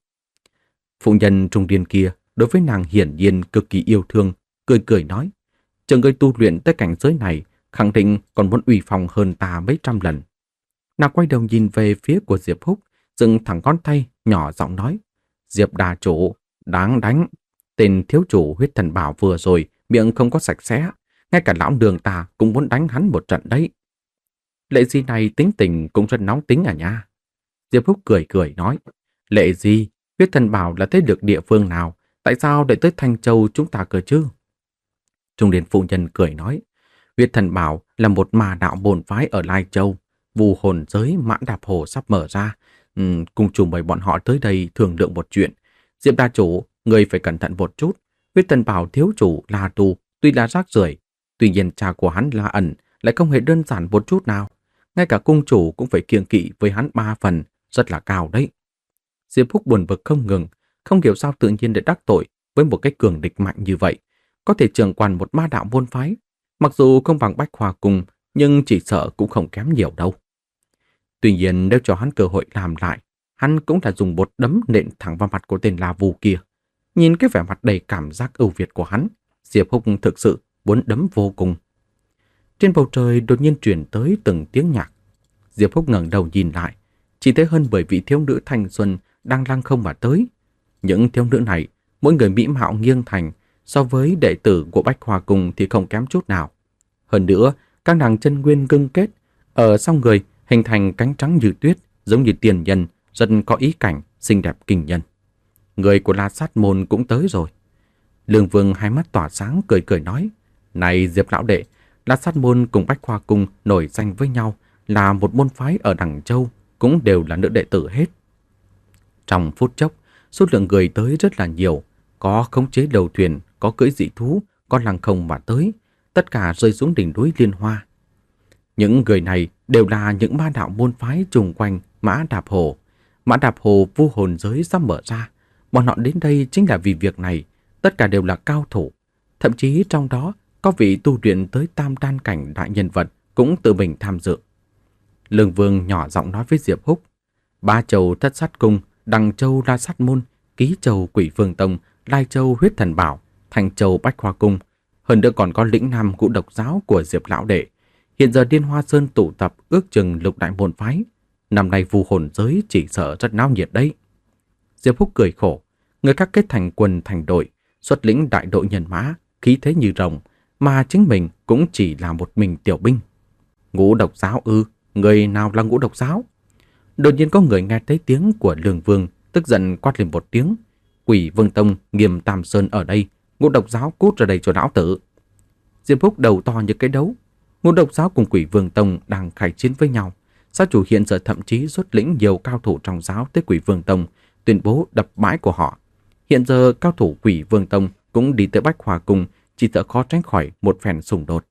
Phụ nhân trung niên kia đối với nàng hiển nhiên cực kỳ yêu thương, cười cười nói: Chờ ngươi tu luyện tới cảnh giới này, khẳng định còn muốn uy phong hơn ta mấy trăm lần. Nàng quay đầu nhìn về phía của Diệp Húc, dựng thẳng ngón tay, nhỏ giọng nói: Diệp đà chủ, đáng đánh. Tên thiếu chủ huyết thần bảo vừa rồi, miệng không có sạch sẽ, ngay cả lão đường ta cũng muốn đánh hắn một trận đấy. Lệ Di này tính tình cũng rất nóng tính à nha. Diệp Húc cười cười nói: Lệ Di, huyết thần bảo là thế lực địa phương nào, tại sao lại tới Thanh Châu chúng ta cơ chứ? Trung niên phụ nhân cười nói: Huyết thần bảo là một ma đạo bổn phái ở Lai Châu, vu hồn giới Mãn Đạp Hồ sắp mở ra, uhm, cùng chủ mời bọn họ tới đây thương lượng một chuyện. Diệp đa chủ, người phải cẩn thận một chút. Huyết thần bảo thiếu chủ La Tu tuy là rác rưởi, tuy nhiên cha của hắn La Ẩn lại không hề đơn giản một chút nào, ngay cả cung chủ cũng phải kiêng kỵ với hắn ba phần, rất là cao đấy. Diệp Húc buồn bực không ngừng, không hiểu sao tự nhiên để đắc tội với một cái cường địch mạnh như vậy, có thể trưởng quản một ma đạo môn phái, mặc dù không bằng Bách Khoa Cung, nhưng chỉ sợ cũng không kém nhiều đâu. Tuy nhiên nếu cho hắn cơ hội làm lại, hắn cũng là dùng một đấm nện thẳng vào mặt của tên La Vu kia. Nhìn cái vẻ mặt đầy cảm giác ưu việt của hắn, Diệp Húc thực sự muốn đấm vô cùng. Trên bầu trời đột nhiên truyền tới từng tiếng nhạc. Diệp Húc ngẩng đầu nhìn lại, chỉ thấy hơn mười vị thiếu nữ thanh xuân đang lăng không mà tới. Những thiếu nữ này, mỗi người mỹ mạo nghiêng thành, so với đệ tử của Bách Khoa Cung thì không kém chút nào. Hơn nữa, các nàng chân nguyên ngưng kết, ở sau người hình thành cánh trắng như tuyết, giống như tiền nhân, rất có ý cảnh, xinh đẹp kinh nhân. Người của La Sát Môn cũng tới rồi. Lương Vương hai mắt tỏa sáng cười cười nói: Này Diệp lão đệ, La Sát Môn cùng Bách Khoa Cung nổi danh với nhau, là một môn phái ở Đằng Châu, cũng đều là nữ đệ tử hết. Trong phút chốc, số lượng người tới rất là nhiều, có khống chế đầu thuyền, có cưỡi dị thú, có lăng không mà tới, tất cả rơi xuống đỉnh núi Liên Hoa. Những người này đều là những ma đạo môn phái chung quanh Mã Đạp Hồ. Mã Đạp Hồ vu hồn giới sắp mở ra, bọn họ đến đây chính là vì việc này, tất cả đều là cao thủ. Thậm chí trong đó có vị tu luyện tới tam đan cảnh đại nhân vật cũng tự mình tham dự. Lương Vương nhỏ giọng nói với Diệp Húc, Ba Châu Thất Sát Cung, Đằng Châu La Sát Môn, Ký Châu Quỷ Vương Tông, Lai Châu Huyết Thần Bảo, Thành Châu Bách Hoa Cung, hơn nữa còn có lĩnh nam Ngũ Độc Giáo của Diệp Lão Đệ. Hiện giờ Điên Hoa Sơn tụ tập ước chừng lục đại môn phái. Năm nay vu hồn giới chỉ sợ rất náo nhiệt đấy. Diệp Húc cười khổ, người các kết thành quân thành đội, xuất lĩnh đại đội nhân mã, khí thế như rồng, mà chính mình cũng chỉ là một mình tiểu binh. Ngũ Độc Giáo ư? Người nào là Ngũ Độc Giáo? Đột nhiên có người nghe thấy tiếng của Lương Vương, tức giận quát lên một tiếng. Quỷ Vương Tông, Nghiêm Tam Sơn ở đây, Ngũ Độc Giáo cút ra đây cho lão tử. Diệp Húc đầu to như cái đấu. Ngũ Độc Giáo cùng Quỷ Vương Tông đang khai chiến với nhau. Giáo chủ hiện giờ thậm chí xuất lĩnh nhiều cao thủ trong giáo tới Quỷ Vương Tông, tuyên bố đập bãi của họ. Hiện giờ cao thủ Quỷ Vương Tông cũng đi tới Bách Hòa Cung, chỉ sợ khó tránh khỏi một phen xung đột.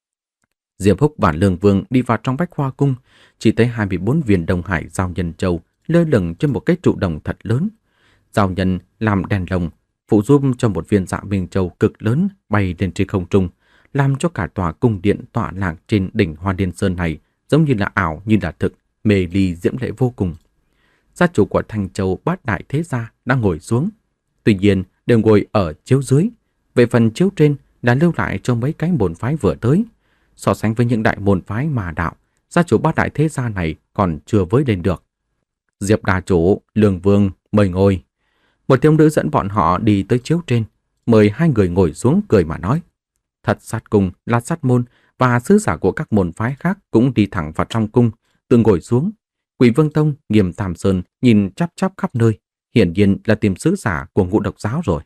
Diệp Húc và Lương Vương đi vào trong Bách Hoa Cung, chỉ thấy hai mươi bốn viên Đông Hải giao nhân châu lơ lửng trên một cái trụ đồng thật lớn. Giao nhân làm đèn lồng, phụ giúp cho một viên Dạ Minh Châu cực lớn bay lên trên không trung, làm cho cả tòa cung điện tọa lạc trên đỉnh Hoa Liên Sơn này giống như là ảo như là thực, mê ly diễm lệ vô cùng. Gia chủ của Thành Châu Bát Đại Thế Gia đang ngồi xuống, tuy nhiên đều ngồi ở chiếu dưới. Về phần chiếu trên đã lưu lại cho mấy cái môn phái vừa tới. So sánh với những đại môn phái mà đạo, gia chủ Bát Đại Thế Gia này còn chưa với lên được. Diệp đà chủ, Lương Vương, mời ngồi. Một thiếu nữ dẫn bọn họ đi tới chiếu trên, mời hai người ngồi xuống cười mà nói. Thật Sát Cung, La Sát Môn và sứ giả của các môn phái khác cũng đi thẳng vào trong cung, tự ngồi xuống. Quỷ Vương Tông, Nghiêm Tam Sơn nhìn chắp chắp khắp nơi, hiển nhiên là tìm sứ giả của Ngũ Độc Giáo rồi.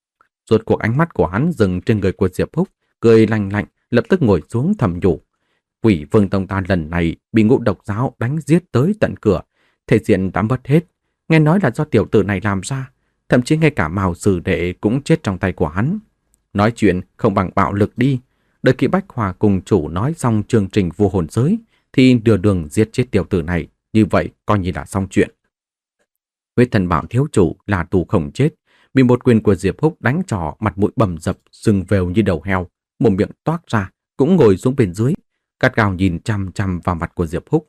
Rốt cuộc ánh mắt của hắn dừng trên người của Diệp Húc, cười lạnh lạnh, lập tức ngồi xuống thầm nhủ. Quỷ Vương Tông ta lần này bị Ngũ Độc Giáo đánh giết tới tận cửa, thể diện đã mất hết. Nghe nói là do tiểu tử này làm ra, thậm chí ngay cả Mao Sư Đệ cũng chết trong tay của hắn. Nói chuyện không bằng bạo lực đi. Đợi khi Bách Hòa cùng chủ nói xong chương trình vu hồn giới, thì đưa đường giết chết tiểu tử này, như vậy coi như là xong chuyện. Huyết Thần Bảo thiếu chủ là tù không chết, bị một quyền của Diệp Húc đánh trò mặt mũi bầm dập, sưng vèo như đầu heo, một miệng toát ra, cũng ngồi xuống bên dưới, cắt gao nhìn chăm chăm vào mặt của Diệp Húc.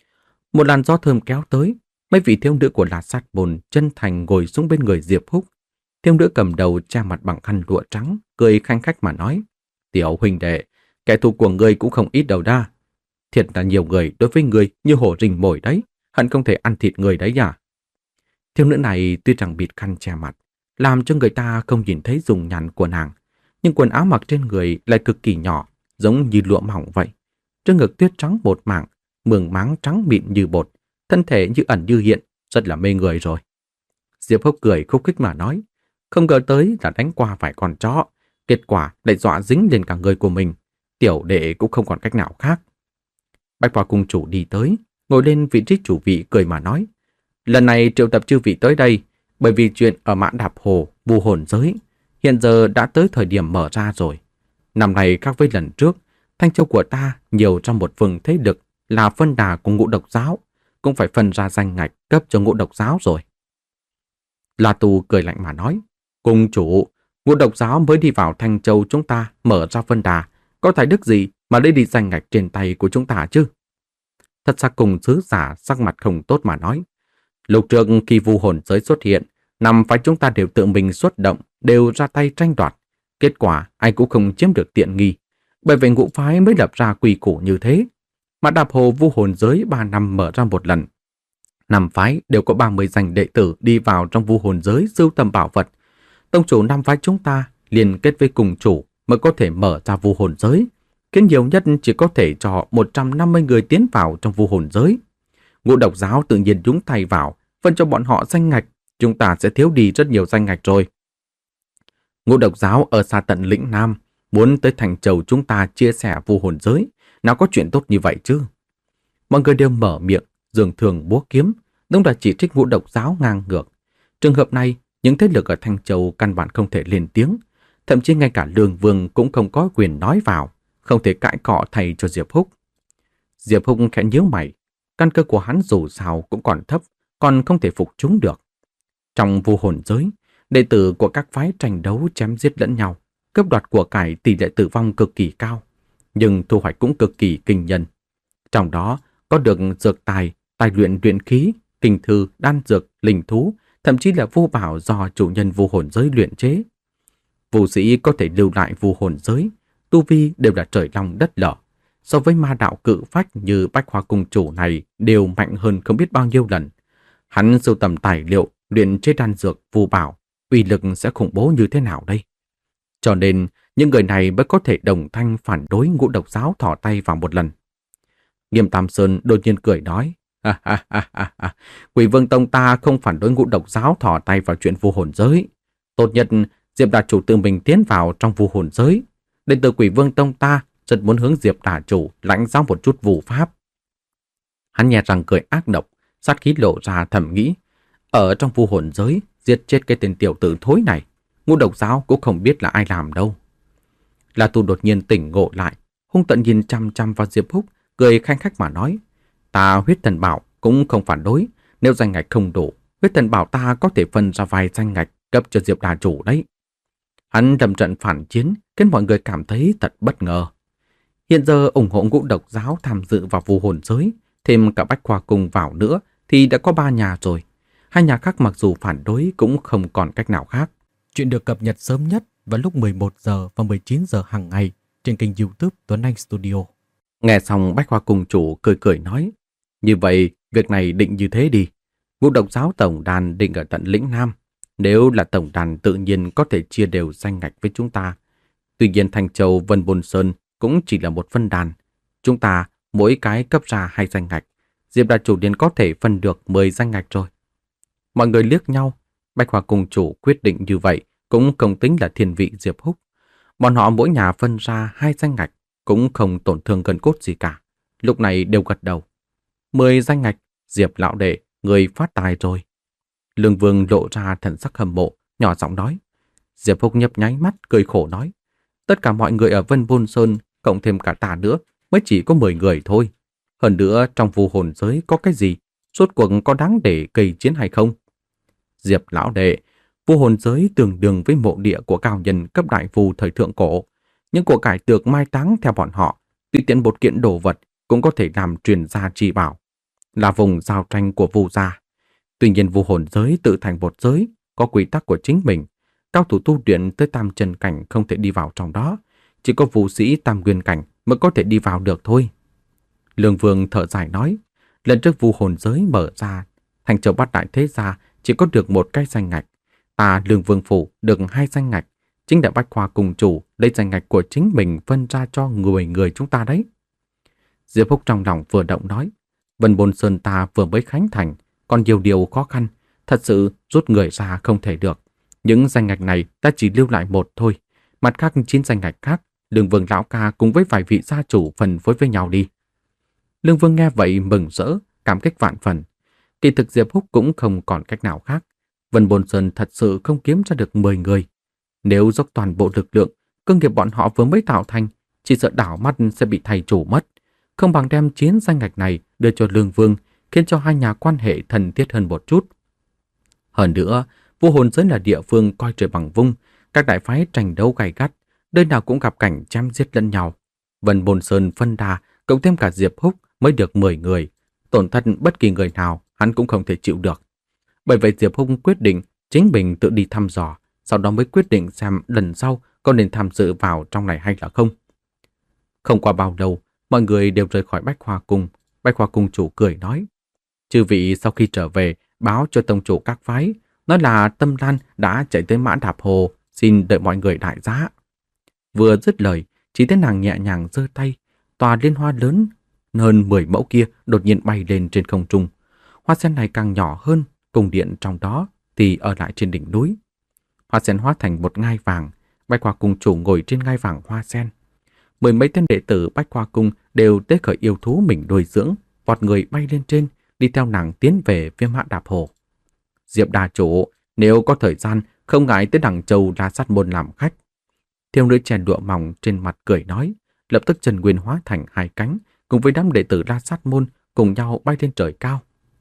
Một làn gió thơm kéo tới, mấy vị thiếu nữ của La Sát Môn chân thành ngồi xuống bên người Diệp Húc. Thiếu nữ cầm đầu che mặt bằng khăn lụa trắng, cười khanh khách mà nói: Tiểu huynh đệ, kẻ thù của ngươi cũng không ít đâu đa. Thiệt là nhiều người đối với ngươi như hổ rình mồi đấy, hận không thể ăn thịt người đấy à. Thiếu nữ này tuy rằng bịt khăn che mặt, làm cho người ta không nhìn thấy dung nhan của nàng, nhưng quần áo mặc trên người lại cực kỳ nhỏ, giống như lụa mỏng vậy. Trên ngực tuyết trắng một mảng, mường máng trắng mịn như bột, thân thể như ẩn như hiện, rất là mê người rồi. Diệp Húc cười khúc khích mà nói: Không ngờ tới là đánh qua vài con chó, kết quả lại dọa dính lên cả người của mình. Tiểu đệ cũng không còn cách nào khác. Bách Hoa Cung chủ đi tới, ngồi lên vị trí chủ vị cười mà nói: Lần này triệu tập chư vị tới đây, bởi vì chuyện ở Mã Đạp Hồ, vu hồn giới, hiện giờ đã tới thời điểm mở ra rồi. Năm nay khác với lần trước, Thanh Châu của ta nhiều trong một vùng thế lực là phân đà của Ngũ Độc Giáo, cũng phải phân ra danh ngạch cấp cho Ngũ Độc Giáo rồi. La Tu cười lạnh mà nói: Cung chủ, Ngũ Độc Giáo mới đi vào Thanh Châu chúng ta mở ra phân đà, có tài đức gì mà lấy đi danh ngạch trên tay của chúng ta chứ? Thật ra cùng sứ giả sắc mặt không tốt mà nói: Lúc trước khi vu hồn giới xuất hiện, năm phái chúng ta đều tự mình xuất động, đều ra tay tranh đoạt. Kết quả ai cũng không chiếm được tiện nghi. Bởi vậy ngũ phái mới lập ra quy củ như thế. Mà Đạp Hồ vu hồn giới ba năm mở ra một lần. Năm phái đều có ba mươi danh đệ tử đi vào trong vu hồn giới sưu tầm bảo vật. Tông chủ năm phái chúng ta liên kết với cùng chủ mới có thể mở ra vu hồn giới, khiến nhiều nhất chỉ có thể cho một trăm năm mươi người tiến vào trong vu hồn giới. Ngũ Độc Giáo tự nhiên nhúng tay vào, phân cho bọn họ danh ngạch, chúng ta sẽ thiếu đi rất nhiều danh ngạch rồi. Ngũ Độc Giáo ở xa tận lĩnh Nam, muốn tới Thành Châu chúng ta chia sẻ vu hồn giới, nào có chuyện tốt như vậy chứ? Mọi người đều mở miệng, dường thường búa kiếm, đúng là chỉ trích Ngũ Độc Giáo ngang ngược. Trường hợp này, Những thế lực ở Thanh Châu căn bản không thể lên tiếng, thậm chí ngay cả Lương Vương cũng không có quyền nói vào, không thể cãi cọ thay cho Diệp Húc. Diệp Húc khẽ nhíu mày, căn cơ của hắn dù sao cũng còn thấp, còn không thể phục chúng được. Trong vu hồn giới, đệ tử của các phái tranh đấu chém giết lẫn nhau, cướp đoạt của cải tỷ lệ tử vong cực kỳ cao, nhưng thu hoạch cũng cực kỳ kinh nhân. Trong đó có được dược tài, tài luyện luyện khí, kinh thư, đan dược, linh thú, thậm chí là vu bảo do chủ nhân vu hồn giới luyện chế. Vu sĩ có thể lưu lại vu hồn giới, tu vi đều là trời long đất lở. So với ma đạo cự phách như Bách Hoa Cung chủ này đều mạnh hơn không biết bao nhiêu lần. Hắn sưu tầm tài liệu, luyện chế đan dược, vu bảo, uy lực sẽ khủng bố như thế nào đây? Cho nên, những người này mới có thể đồng thanh phản đối Ngũ Độc giáo thỏ tay vào một lần. Nghiêm Tam Sơn đột nhiên cười nói, ha ha ha ha ha, Quỷ Vương Tông ta không phản đối Ngũ Độc giáo thỏ tay vào chuyện vu hồn giới. Tốt nhất, Diệp Đà chủ tự mình tiến vào trong vu hồn giới. Đến từ Quỷ Vương Tông ta rất muốn hướng Diệp Đà chủ lãnh giáo một chút vu pháp. Hắn nhẹ răng cười ác độc, sát khí lộ ra thầm nghĩ, ở trong vu hồn giới giết chết cái tên tiểu tử thối này, Ngũ Độc giáo cũng không biết là ai làm đâu. La Tu đột nhiên tỉnh ngộ lại, hung tận nhìn chăm chăm vào Diệp Húc, cười khanh khách mà nói, ta huyết thần bảo cũng không phản đối, nếu danh ngạch không đủ, huyết thần bảo ta có thể phân ra vài danh ngạch cấp cho Diệp Đà chủ đấy. Hắn đầm trận phản chiến, khiến mọi người cảm thấy thật bất ngờ. Hiện giờ ủng hộ Ngũ Độc giáo tham dự vào vu hồn giới, thêm cả Bách Hoa Cung vào nữa thì đã có ba nhà rồi. Hai nhà khác mặc dù phản đối cũng không còn cách nào khác. Chuyện được cập nhật sớm nhất vào lúc mười một giờ và mười chín giờ hàng ngày trên kênh YouTube Tuấn Anh Studio. Nghe xong Bách Hoa Cung chủ cười cười nói, như vậy việc này định như thế đi. Ngũ Độc giáo tổng đàn định ở tận lĩnh Nam. Nếu là tổng đàn tự nhiên có thể chia đều danh ngạch với chúng ta. Tuy nhiên Thanh Châu Vân Bồn Sơn cũng chỉ là một phân đàn. Chúng ta mỗi cái cấp ra hai danh ngạch. Diệp Đà chủ liền có thể phân được mười danh ngạch rồi. Mọi người liếc nhau. Bách Hoa Cung chủ quyết định như vậy cũng không tính là thiên vị Diệp Húc. Bọn họ mỗi nhà phân ra hai danh ngạch cũng không tổn thương gân cốt gì cả. Lúc này đều gật đầu. Mười danh ngạch, Diệp lão đệ, người phát tài rồi. Lương Vương lộ ra thần sắc hâm mộ, nhỏ giọng nói. Diệp Húc nhấp nháy mắt, cười khổ nói. Tất cả mọi người ở Vân Bôn Sơn, cộng thêm cả ta nữa, mới chỉ có mười người thôi. Hơn nữa, trong vu hồn giới có cái gì? Rốt cuộc có đáng để gây chiến hay không? Diệp lão đệ, vu hồn giới tương đương với mộ địa của cao nhân cấp đại phù thời thượng cổ. Những của cải được mai táng theo bọn họ, tùy tiện một kiện đồ vật cũng có thể làm truyền gia chi bảo. Là vùng giao tranh của vu gia. Tuy nhiên vu hồn giới tự thành một giới, có quy tắc của chính mình. Cao thủ tu luyện tới tam chân cảnh không thể đi vào trong đó. Chỉ có vũ sĩ tam nguyên cảnh mới có thể đi vào được thôi. Lương Vương thở dài nói, lần trước vu hồn giới mở ra, Thanh Châu Bát Đại Thế Gia chỉ có được một cái danh ngạch. Ta Lương Vương phủ được hai danh ngạch. Chính đại Bách Hoa Cung chủ lấy danh ngạch của chính mình phân ra cho người người chúng ta đấy. Diệp Húc trong lòng vừa động nói, Vân Bồn Sơn ta vừa mới khánh thành, còn nhiều điều khó khăn, thật sự rút người ra không thể được. Những danh ngạch này ta chỉ lưu lại một thôi, mặt khác chín danh ngạch khác, Lương Vương lão ca cùng với vài vị gia chủ phân phối với nhau đi. Lương Vương nghe vậy mừng rỡ, cảm kích vạn phần. Kỳ thực Diệp Húc cũng không còn cách nào khác. Vân Bồn Sơn thật sự không kiếm ra được mười người. Nếu dốc toàn bộ lực lượng, cơ nghiệp bọn họ vừa mới tạo thành, chỉ sợ đảo mắt sẽ bị thay chủ mất. Không bằng đem chiến danh ngạch này đưa cho Lương Vương, khiến cho hai nhà quan hệ thân thiết hơn một chút. Hơn nữa, vu hồn giới là địa phương coi trời bằng vung, các đại phái tranh đấu gay gắt, nơi nào cũng gặp cảnh chém giết lẫn nhau. Vân Bồn Sơn phân đà, cộng thêm cả Diệp Húc mới được mười người. Tổn thất bất kỳ người nào, hắn cũng không thể chịu được. Bởi vậy Diệp Húc quyết định chính mình tự đi thăm dò, sau đó mới quyết định xem lần sau có nên tham dự vào trong này hay là không. Không qua bao lâu, mọi người đều rời khỏi Bách Hoa Cung. Bách Hoa Cung chủ cười nói, chư vị sau khi trở về báo cho tông chủ các phái, nói là Tâm Lan đã chạy tới Mã Đạp Hồ, xin đợi mọi người đại giá. Vừa dứt lời, chỉ thấy nàng nhẹ nhàng giơ tay, tòa liên hoa lớn hơn mười mẫu kia đột nhiên bay lên trên không trung. Hoa sen này càng nhỏ hơn, cung điện trong đó thì ở lại trên đỉnh núi. Hoa sen hóa thành một ngai vàng, Bách Hoa Cung chủ ngồi trên ngai vàng hoa sen. Mười mấy tên đệ tử Bách Hoa Cung đều tế khởi yêu thú mình nuôi dưỡng, vọt người bay lên trên, đi theo nàng tiến về phía Mã Đạp Hồ. Diệp Đà chủ, Nếu có thời gian, không ngại tới Đằng Châu La Sát Môn làm khách. Thiếu nữ che lụa mỏng trên mặt cười nói, lập tức Trần Nguyên hóa thành hai cánh, cùng với đám đệ tử La Sát Môn cùng nhau bay lên trời cao.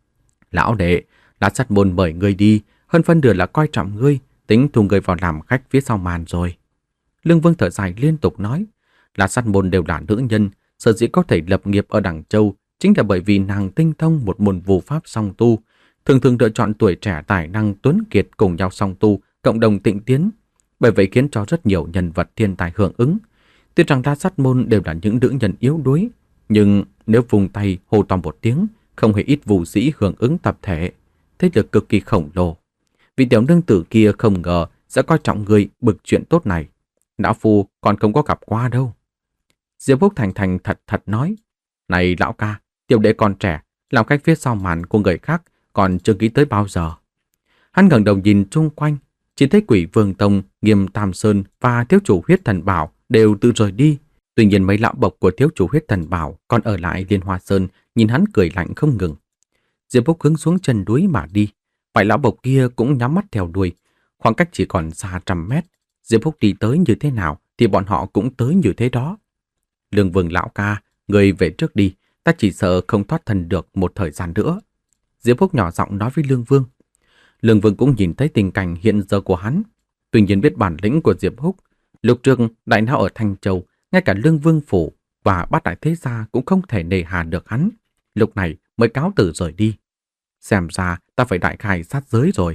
Lão đệ, La Sát Môn mời ngươi đi, hơn phân nửa là coi trọng ngươi, tính thu ngươi vào làm khách phía sau màn rồi. Lương Vương thở dài liên tục nói, La Sát Môn đều là nữ nhân, sở dĩ có thể lập nghiệp ở Đằng Châu chính là bởi vì nàng tinh thông một môn vô pháp song tu, thường thường lựa chọn tuổi trẻ tài năng tuấn kiệt cùng nhau song tu, cộng đồng tịnh tiến. Bởi vậy khiến cho rất nhiều nhân vật thiên tài hưởng ứng. Tuy rằng La Sát Môn đều là những nữ nhân yếu đuối, nhưng nếu vùng tay hô to một tiếng, không hề ít vũ sĩ hưởng ứng tập thể, thế lực cực kỳ khổng lồ. Vị tiểu nương tử kia không ngờ sẽ coi trọng người bực chuyện tốt này. Lão phu còn không có gặp qua đâu. Diệp Phúc thành thành thật thật nói, này lão ca, tiểu đệ còn trẻ, làm khách phía sau màn của người khác còn chưa nghĩ tới bao giờ. Hắn ngẩng đầu nhìn chung quanh, chỉ thấy Quỷ Vương Tông, Nghiêm Tam Sơn và thiếu chủ Huyết Thần Bảo đều tự rời đi. Tuy nhiên mấy lão bộc của thiếu chủ Huyết Thần Bảo còn ở lại Liên Hoa Sơn, nhìn hắn cười lạnh không ngừng. Diệp Phúc hướng xuống chân núi mà đi, vài lão bộc kia cũng nhắm mắt theo đuôi. Khoảng cách chỉ còn xa trăm mét, Diệp Phúc đi tới như thế nào thì bọn họ cũng tới như thế đó. Lương Vương lão ca, người về trước đi, ta chỉ sợ không thoát thân được một thời gian nữa. Diệp Phúc nhỏ giọng nói với Lương Vương. Lương Vương cũng nhìn thấy tình cảnh hiện giờ của hắn. Tuy nhiên biết bản lĩnh của Diệp Phúc, lúc trước đại não ở Thanh Châu, ngay cả Lương Vương phủ và bát đại thế gia cũng không thể nề hà được hắn. Lúc này mới cáo từ rời đi. Xem ra ta phải đại khai sát giới rồi.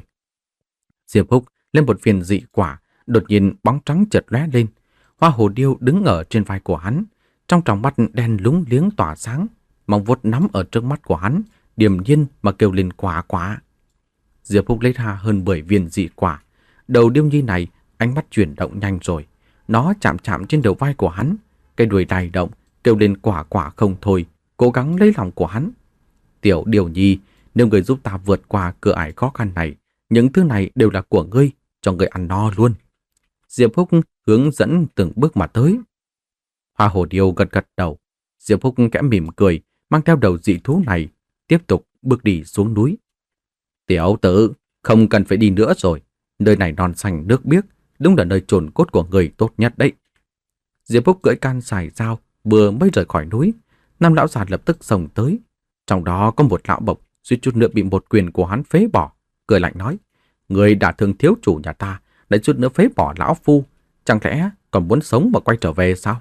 Diệp Phúc lên một viên dị quả, đột nhiên bóng trắng chợt lóe lên. Hoa hồ điêu đứng ở trên vai của hắn, trong tròng mắt đen lúng liếng tỏa sáng, móng vuốt nắm ở trước mắt của hắn, điềm nhiên mà kêu lên quả quả. Diệp Phúc lấy ra hơn mười viên dị quả. Đầu điêu nhi này ánh mắt chuyển động nhanh rồi, nó chạm chạm trên đầu vai của hắn, cái đuôi đài động kêu lên quả quả không thôi, cố gắng lấy lòng của hắn. Tiểu điêu nhi, nếu người giúp ta vượt qua cửa ải khó khăn này, những thứ này đều là của ngươi, cho ngươi ăn no luôn. Diệp Phúc hướng dẫn từng bước mà tới. Hoa hồ điêu gật gật đầu. Diệp Phúc kẽ mỉm cười, mang theo đầu dị thú này, tiếp tục bước đi xuống núi. Tiểu tử, không cần phải đi nữa rồi. Nơi này non xanh nước biếc, đúng là nơi chôn cốt của người tốt nhất đấy. Diệp Phúc cưỡi can xài dao, vừa mới rời khỏi núi, năm lão già lập tức xông tới. Trong đó có một lão bộc, suýt chút nữa bị một quyền của hắn phế bỏ, cười lạnh nói: Người đã thương thiếu chủ nhà ta, lại chút nữa phế bỏ lão phu, chẳng lẽ còn muốn sống mà quay trở về sao?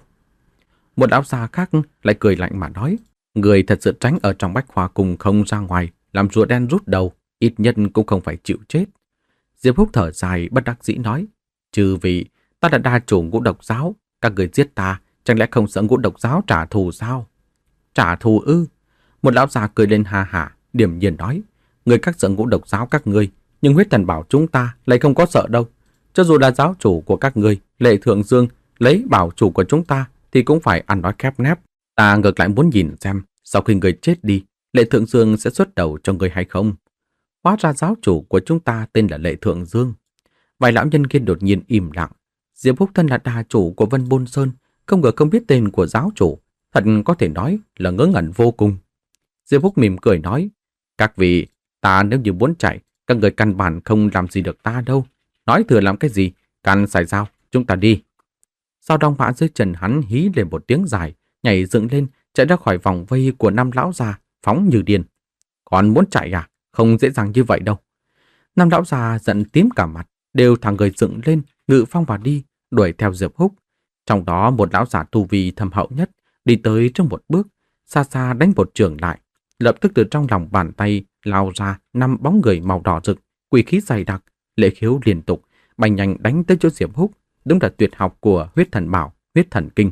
Một lão già khác lại cười lạnh mà nói: Người thật sự tránh ở trong bách hoa cùng không ra ngoài, làm rùa đen rút đầu, ít nhất cũng không phải chịu chết. Diệp Phúc thở dài bất đắc dĩ nói: Trừ vì ta là đa chủ Ngũ Độc Giáo, các người giết ta, chẳng lẽ không sợ Ngũ Độc Giáo trả thù sao? Trả thù ư? Một lão già cười lên ha hả, điềm nhiên nói: Người các sợ Ngũ Độc Giáo các ngươi, nhưng Huyết Thần Bảo chúng ta lại không có sợ đâu. Cho dù là giáo chủ của các ngươi, Lệ Thượng Dương, lấy bảo chủ của chúng ta thì cũng phải ăn nói khép nép. Ta ngược lại muốn nhìn xem, sau khi người chết đi, Lệ Thượng Dương sẽ xuất đầu cho người hay không? Hóa ra giáo chủ của chúng ta tên là Lệ Thượng Dương. Vài lão nhân kia đột nhiên im lặng. Diệp Phúc thân là đà chủ của Vân Bôn Sơn, không ngờ không biết tên của giáo chủ, thật có thể nói là ngớ ngẩn vô cùng. Diệp Phúc mỉm cười nói: Các vị, ta nếu như muốn chạy, các người căn bản không làm gì được ta đâu. Nói thừa làm cái gì, can xài dao, chúng ta đi. Sau đong mã dưới chân hắn hí lên một tiếng dài, nhảy dựng lên, chạy ra khỏi vòng vây của năm lão già, phóng như điên. Còn muốn chạy à? Không dễ dàng như vậy đâu. Năm lão già giận tím cả mặt, đều thẳng người dựng lên, ngự phong vào đi, đuổi theo Diệp Phúc. Trong đó một lão già tu vi thâm hậu nhất, đi tới trong một bước, xa xa đánh một trường lại, lập tức từ trong lòng bàn tay lao ra năm bóng người màu đỏ rực, quỷ khí dày đặc, lệ khiếu liên tục, bay nhanh đánh tới chỗ Diệp Phúc. Đúng là tuyệt học của Huyết Thần Bảo, Huyết Thần Kinh.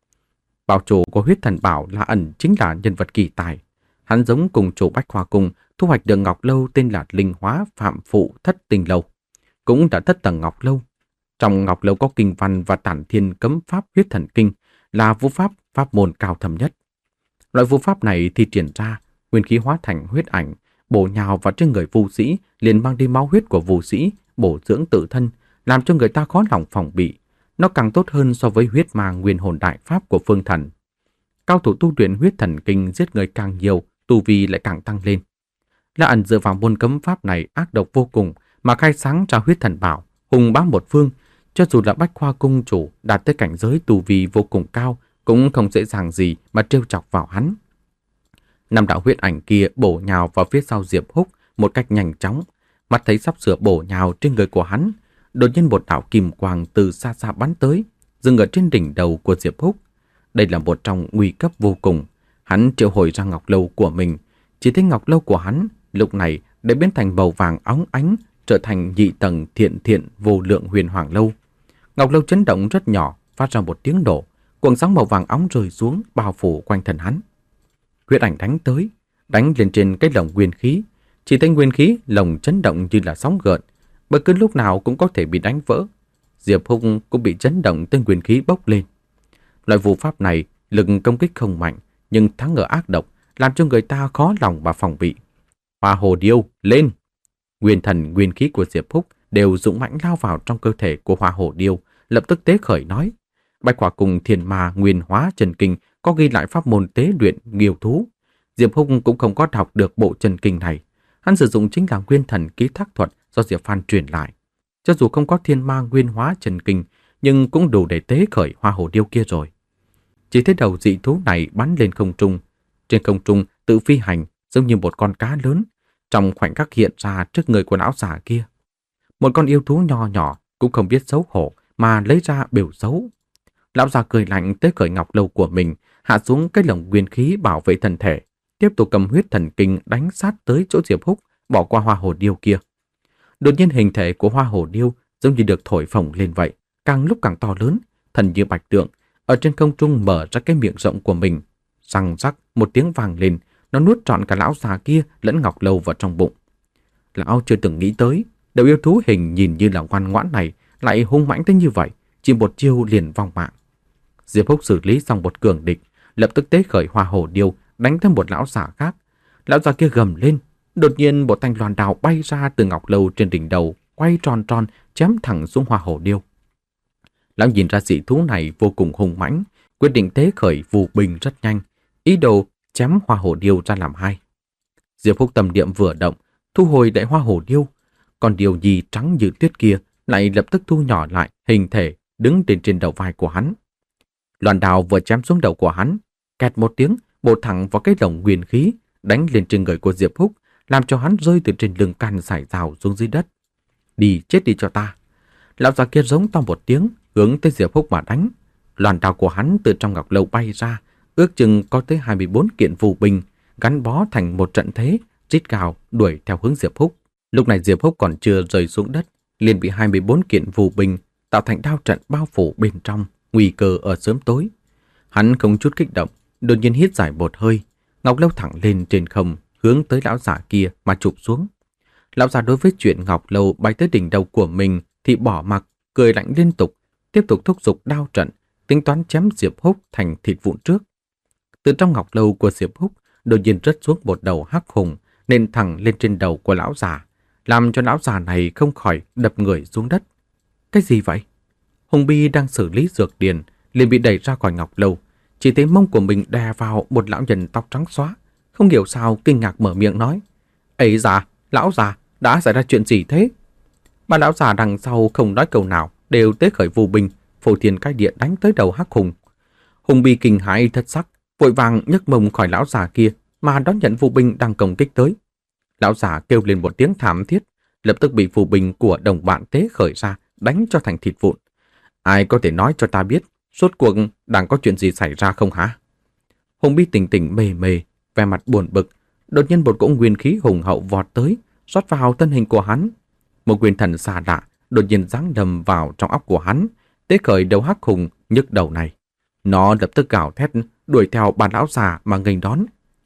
Bảo chủ của Huyết Thần Bảo là ẩn chính là nhân vật kỳ tài. Hắn giống cùng chủ Bách Hoa Cung thu hoạch được ngọc lâu tên là Linh Hóa Phạm Phụ Thất Tinh Lâu, cũng đã thất tầng ngọc lâu. Trong ngọc lâu có kinh văn và tản thiên cấm pháp Huyết Thần Kinh, là vũ pháp pháp môn cao thâm nhất. Loại vũ pháp này thì triển ra, nguyên khí hóa thành huyết ảnh, bổ nhào vào trên người vũ sĩ, liền mang đi máu huyết của vũ sĩ, bổ dưỡng tự thân, làm cho người ta khó lòng phòng bị. Nó càng tốt hơn so với huyết ma nguyên hồn đại pháp của phương thần. Cao thủ tu luyện Huyết Thần Kinh giết người càng nhiều, tu vi lại càng tăng lên. La ẩn dựa vào môn cấm pháp này ác độc vô cùng, mà khai sáng ra huyết thần bảo, hùng bá một phương. Cho dù là Bách Khoa cung chủ đạt tới cảnh giới tu vi vô cùng cao, cũng không dễ dàng gì mà trêu chọc vào hắn. Năm đạo huyết ảnh kia bổ nhào vào phía sau Diệp Húc một cách nhanh chóng, mắt thấy sắp sửa bổ nhào trên người của hắn. Đột nhiên một đạo kim quang từ xa xa bắn tới, dừng ở trên đỉnh đầu của Diệp Húc. Đây là một trong nguy cấp vô cùng. Hắn triệu hồi ra ngọc lâu của mình, chỉ thấy ngọc lâu của hắn lúc này đã biến thành màu vàng óng ánh, trở thành nhị tầng thiện thiện vô lượng huyền hoàng lâu. Ngọc lâu chấn động rất nhỏ, phát ra một tiếng nổ, cuồng sóng màu vàng óng rơi xuống bao phủ quanh thân hắn. Huyết ảnh đánh tới, đánh lên trên cái lồng nguyên khí, chỉ thấy nguyên khí lồng chấn động như là sóng gợn, bất cứ lúc nào cũng có thể bị đánh vỡ. Diệp Húc cũng bị chấn động tên nguyên khí bốc lên. Loại phù pháp này lực công kích không mạnh, nhưng thắng ở ác độc, làm cho người ta khó lòng mà phòng bị. Hoa hồ điêu lên! Nguyên thần nguyên khí của Diệp Húc đều dũng mãnh lao vào trong cơ thể của hoa hồ điêu, lập tức tế khởi nói: Bạch Hỏa cùng Thiên Ma Nguyên Hóa Chân Kinh có ghi lại pháp môn tế luyện nghiêu thú. Diệp Húc cũng không có đọc được bộ chân kinh này. Hắn sử dụng chính là nguyên thần ký thác thuật do Diệp Phan truyền lại. Cho dù không có Thiên Ma Nguyên Hóa Chân Kinh, nhưng cũng đủ để tế khởi hoa hồ điêu kia rồi. Chỉ thấy đầu dị thú này bắn lên không trung, trên không trung tự phi hành giống như một con cá lớn, trong khoảnh khắc hiện ra trước người của lão già kia. Một con yêu thú nho nhỏ cũng không biết xấu hổ mà lấy ra biểu xấu. Lão già cười lạnh tế khởi ngọc lâu của mình, hạ xuống cái lồng nguyên khí bảo vệ thân thể, tiếp tục cầm huyết thần kinh đánh sát tới chỗ Diệp Húc, bỏ qua hoa hồ điêu kia. Đột nhiên hình thể của hoa hồ điêu giống như được thổi phồng lên vậy, càng lúc càng to lớn, thần như bạch tượng, ở trên không trung mở ra cái miệng rộng của mình. Răng rắc một tiếng vang lên, nó nuốt trọn cả lão già kia lẫn ngọc lâu vào trong bụng. Lão chưa từng nghĩ tới, đầu yêu thú hình nhìn như là ngoan ngoãn này lại hung mãnh tới như vậy, chỉ một chiêu liền vong mạng. Diệp Húc xử lý xong một cường địch, lập tức tế khởi hoa hồ điêu đánh thêm một lão già khác. Lão già kia gầm lên, đột nhiên một thanh loan đao bay ra từ ngọc lâu trên đỉnh đầu, quay tròn tròn chém thẳng xuống hoa hồ điêu. Lão nhìn ra dị thú này vô cùng hung mãnh, quyết định tế khởi phù bình rất nhanh, ý đồ chém hoa hồ điêu ra làm hai. Diệp Húc tâm niệm vừa động, thu hồi đại hoa hồ điêu, còn điều gì trắng như tuyết kia lại lập tức thu nhỏ lại hình thể đứng trên trên đầu vai của hắn. Loan đao vừa chém xuống đầu của hắn, kẹt một tiếng bổ thẳng vào cái lồng nguyên khí, đánh lên trên người của Diệp Húc, làm cho hắn rơi từ trên lưng can sải rào xuống dưới đất. Đi chết đi cho ta! Lão già kia giống to một tiếng, hướng tới Diệp Húc mà đánh. Loan đao của hắn từ trong ngọc lâu bay ra, ước chừng có tới hai mươi bốn kiện phù binh gắn bó thành một trận thế, rít gào đuổi theo hướng Diệp Húc. Lúc này Diệp Húc còn chưa rơi xuống đất, liền bị hai mươi bốn kiện phù binh tạo thành đao trận bao phủ bên trong, nguy cơ ở sớm tối. Hắn không chút kích động, đột nhiên hít dài một hơi, ngọc lâu thẳng lên trên không, hướng tới lão già kia mà chụp xuống. Lão già đối với chuyện ngọc lâu bay tới đỉnh đầu của mình thì bỏ mặc, cười lạnh liên tục, tiếp tục thúc giục đao trận, tính toán chém Diệp Húc thành thịt vụn trước. Từ trong ngọc lâu của Diệp Húc đột nhiên rớt xuống một đầu hắc hùng, nên thẳng lên trên đầu của lão già, làm cho lão già này không khỏi đập người xuống đất. Cái gì vậy? Hùng Bi đang xử lý dược điền, liền bị đẩy ra khỏi ngọc lâu, chỉ thấy mông của mình đè vào một lão nhân tóc trắng xóa, không hiểu sao kinh ngạc mở miệng nói: "Ấy già, lão già, đã xảy ra chuyện gì thế?" Mà lão già đằng sau không nói câu nào, đều tế khởi phù binh, phổ thiên cái địa đánh tới đầu hắc hùng. Hùng Bi kinh hãi thất sắc, vội vàng nhấc mông khỏi lão già kia mà đón nhận phù binh đang công kích tới. Lão già kêu lên một tiếng thảm thiết, lập tức bị phù binh của đồng bạn tế khởi ra đánh cho thành thịt vụn. Ai có thể nói cho ta biết rốt cuộc đang có chuyện gì xảy ra không hả? Hùng Bi tỉnh tỉnh mê mê, vẻ mặt buồn bực. Đột nhiên một cỗ nguyên khí hùng hậu vọt tới, rót vào thân hình của hắn. Một nguyên thần xa lạ đột nhiên giáng đầm vào trong óc của hắn, tế khởi đầu hắc hùng nhức đầu này. Nó lập tức gào thét đuổi theo bà lão già mà nghênh đón.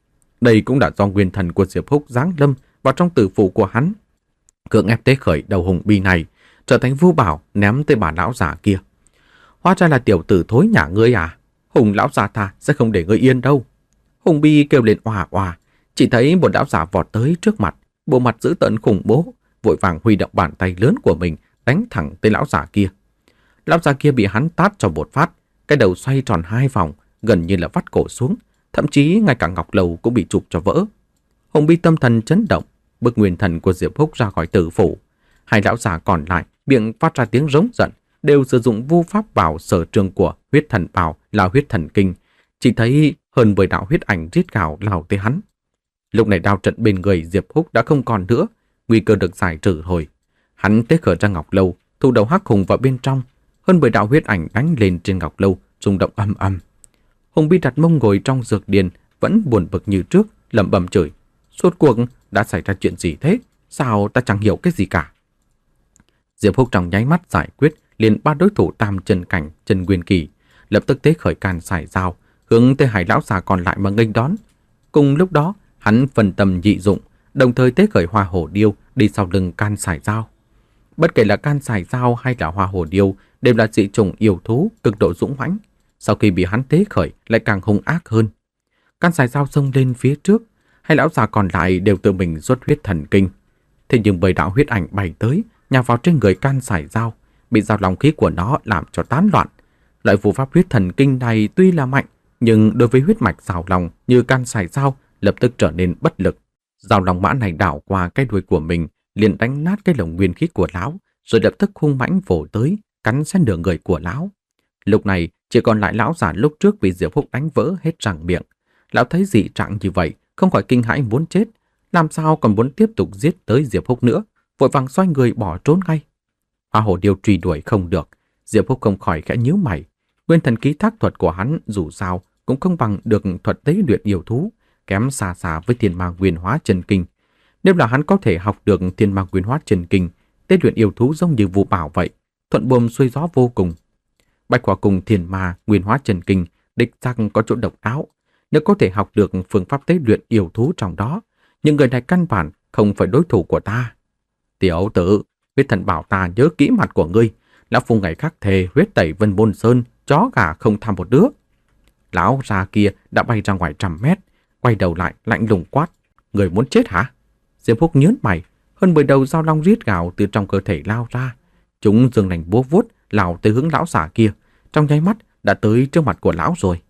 Đây cũng là do nguyên thần của Diệp Húc giáng lâm vào trong tử phụ của hắn, cưỡng ép tế khởi đầu Hùng Bi này, trở thành vô bảo ném tới bà lão già kia. Hóa ra là tiểu tử thối nhà ngươi à? Hùng lão già ta sẽ không để ngươi yên đâu. Hùng Bi kêu lên oà oà, chỉ thấy một lão già vọt tới trước mặt, bộ mặt dữ tợn khủng bố, vội vàng huy động bàn tay lớn của mình đánh thẳng tới lão già kia. Lão già kia bị hắn tát cho một phát, cái đầu xoay tròn hai vòng, gần như là vắt cổ xuống, thậm chí ngay cả ngọc lầu cũng bị chụp cho vỡ. Hùng Bi tâm thần chấn động, bức nguyên thần của Diệp Húc ra khỏi tử phủ. Hai lão già còn lại miệng phát ra tiếng rống giận, đều sử dụng vu pháp vào sở trường của huyết thần bào là huyết thần kinh. Chỉ thấy hơn mười đạo huyết ảnh rít gào lao tới hắn. Lúc này đao trận bên người Diệp Húc đã không còn nữa, nguy cơ được giải trừ rồi. Hắn tế khởi ra ngọc lâu, thu đầu Hắc Hùng vào bên trong. Hơn mười đạo huyết ảnh đánh lên trên ngọc lâu, rung động âm âm. Hùng Bi đặt mông ngồi trong dược điền, vẫn buồn bực như trước, lẩm bẩm chửi: "Suốt cuộc đã xảy ra chuyện gì thế? Sao ta chẳng hiểu cái gì cả?" Diệp Húc trong nháy mắt giải quyết liền ba đối thủ tam chân cảnh, chân nguyên kỳ, lập tức tế khởi can sải dao, hướng tới hai lão già còn lại mà nghênh đón. Cùng lúc đó, hắn phân tâm dị dụng, đồng thời tế khởi hoa hổ điêu đi sau lưng can sải dao. Bất kể là can sải dao hay là hoa hổ điêu đều là dị chủng yêu thú cực độ dũng mãnh, sau khi bị hắn tế khởi lại càng hung ác hơn. Can sải dao xông lên phía trước, hai lão già còn lại đều tự mình xuất huyết thần kinh. Thế nhưng bởi đạo huyết ảnh bay tới, nhào vào trên người can sải dao, bị dao long khí của nó làm cho tán loạn. Loại phù pháp huyết thần kinh này tuy là mạnh, nhưng đối với huyết mạch dao long như can sải dao lập tức trở nên bất lực. Dao long mã này đảo qua cái đuôi của mình, liền đánh nát cái lồng nguyên khí của lão, rồi lập tức hung mãnh vồ tới, cắn xé nửa người của lão. Lúc này chỉ còn lại lão già lúc trước bị Diệp Húc đánh vỡ hết răng miệng. Lão thấy dị trạng như vậy, không khỏi kinh hãi muốn chết, làm sao còn muốn tiếp tục giết tới Diệp Húc nữa, vội vàng xoay người bỏ trốn ngay. Hoa hổ điêu truy đuổi không được, Diệp Húc không khỏi khẽ nhíu mày. Nguyên thần ký thác thuật của hắn dù sao cũng không bằng được thuật tế luyện yêu thú, kém xa xa với thiên ma nguyên hóa chân kinh. Nếu là hắn có thể học được thiên ma nguyên hóa chân kinh, tế luyện yêu thú giống như Vu Bảo vậy, thuận buồm xuôi gió vô cùng. Bạch Hỏa cùng thiên ma nguyên hóa chân kinh đích xác có chỗ độc đáo, nếu có thể học được phương pháp tế luyện yêu thú trong đó, nhưng người này căn bản không phải đối thủ của ta. Tiểu tử, huyết thần bảo ta nhớ kỹ mặt của ngươi, lão phu ngày khác thề huyết tẩy Vân Môn Sơn, chó gà không tham một đứa. Lão già kia đã bay ra ngoài trăm mét, quay đầu lại lạnh lùng quát: "Người muốn chết hả?" Diệp Húc nhớn mày, hơn mười đầu dao long rít gào từ trong cơ thể lao ra. Chúng dương nành búa vuốt lao tới hướng lão già kia, trong nháy mắt đã tới trước mặt của lão rồi.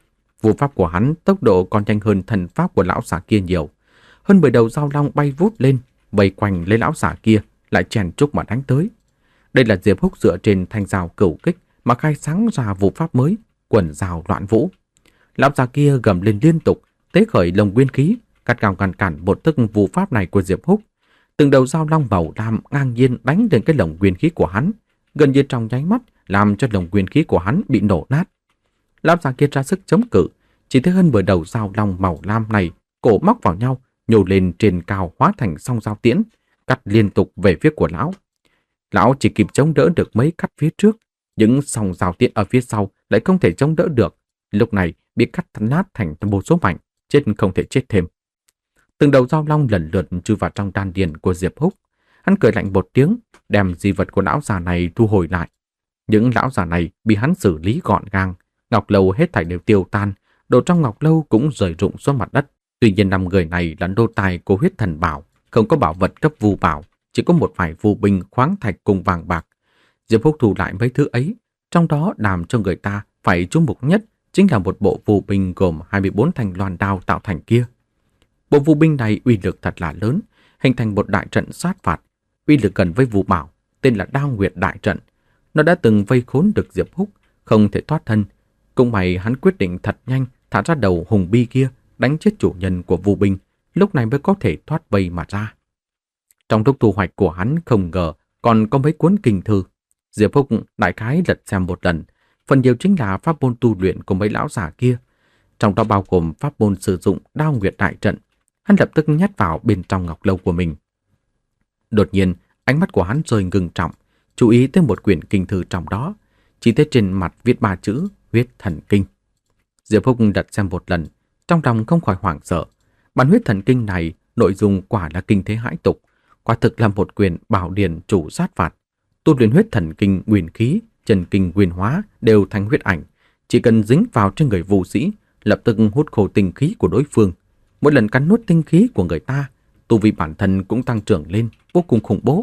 Vũ pháp của hắn tốc độ còn nhanh hơn thần pháp của lão già kia nhiều. Hơn mười đầu dao long bay vút lên, vây quanh lấy lão già kia, lại chèn chúc mà đánh tới. Đây là Diệp Húc dựa trên thanh dao cửu kích mà khai sáng ra vũ pháp mới, quần dao loạn vũ. Lão già kia gầm lên liên tục, tế khởi lồng nguyên khí, cắt gào ngăn cản một thức vũ pháp này của Diệp Húc. Từng đầu dao long màu lam ngang nhiên đánh lên cái lồng nguyên khí của hắn, gần như trong nháy mắt làm cho lồng nguyên khí của hắn bị nổ nát. Lão già kia ra sức chống cự, chỉ thấy hơn mười đầu dao long màu lam này cổ móc vào nhau, nhô lên trên cao hóa thành song dao tiễn, cắt liên tục về phía của lão. Lão chỉ kịp chống đỡ được mấy cắt phía trước, những song dao tiễn ở phía sau lại không thể chống đỡ được, lúc này bị cắt nát thành vô số mảnh, chết không thể chết thêm. Từng đầu dao long lần lượt chui vào trong đan điền của Diệp Húc. Hắn cười lạnh một tiếng, đem di vật của lão già này thu hồi lại. Những lão già này bị hắn xử lý gọn gàng, ngọc lâu hết thảy đều tiêu tan, đồ trong ngọc lâu cũng rơi rụng xuống mặt đất. Tuy nhiên năm người này là nô tài của huyết thần bảo, không có bảo vật cấp vu bảo, chỉ có một vài phù binh khoáng thạch cùng vàng bạc. Diệp Húc thu lại mấy thứ ấy, trong đó làm cho người ta phải chú mục nhất chính là một bộ phù binh gồm hai mươi bốn thanh loan đao tạo thành kia. Bộ phù binh này uy lực thật là lớn, hình thành một đại trận sát phạt, uy lực gần với vu bảo, tên là Đao Nguyệt đại trận. Nó đã từng vây khốn được Diệp Húc, không thể thoát thân. Cũng may hắn quyết định thật nhanh thả ra đầu hùng bi kia, đánh chết chủ nhân của vu binh, lúc này mới có thể thoát vây mà ra. Trong lúc thu hoạch của hắn không ngờ còn có mấy cuốn kinh thư. Diệp Húc đại khái lật xem một lần, phần nhiều chính là pháp môn tu luyện của mấy lão già kia, trong đó bao gồm pháp môn sử dụng Đao Nguyệt đại trận. Hắn lập tức nhét vào bên trong ngọc lâu của mình. Đột nhiên, ánh mắt của hắn rơi ngưng trọng, chú ý tới một quyển kinh thư trong đó, chỉ thấy trên mặt viết ba chữ huyết thần kinh. Diệp Húc đặt xem một lần, trong lòng không khỏi hoảng sợ. Bản huyết thần kinh này, nội dung quả là kinh thế hãi tục, quả thực là một quyển bảo điển chủ sát phạt. Tu luyện huyết thần kinh nguyên khí, chân kinh nguyên hóa đều thành huyết ảnh, chỉ cần dính vào trên người vũ sĩ, lập tức hút khô tinh khí của đối phương. Mỗi lần cắn nuốt tinh khí của người ta, tu vi bản thân cũng tăng trưởng lên, vô cùng khủng bố.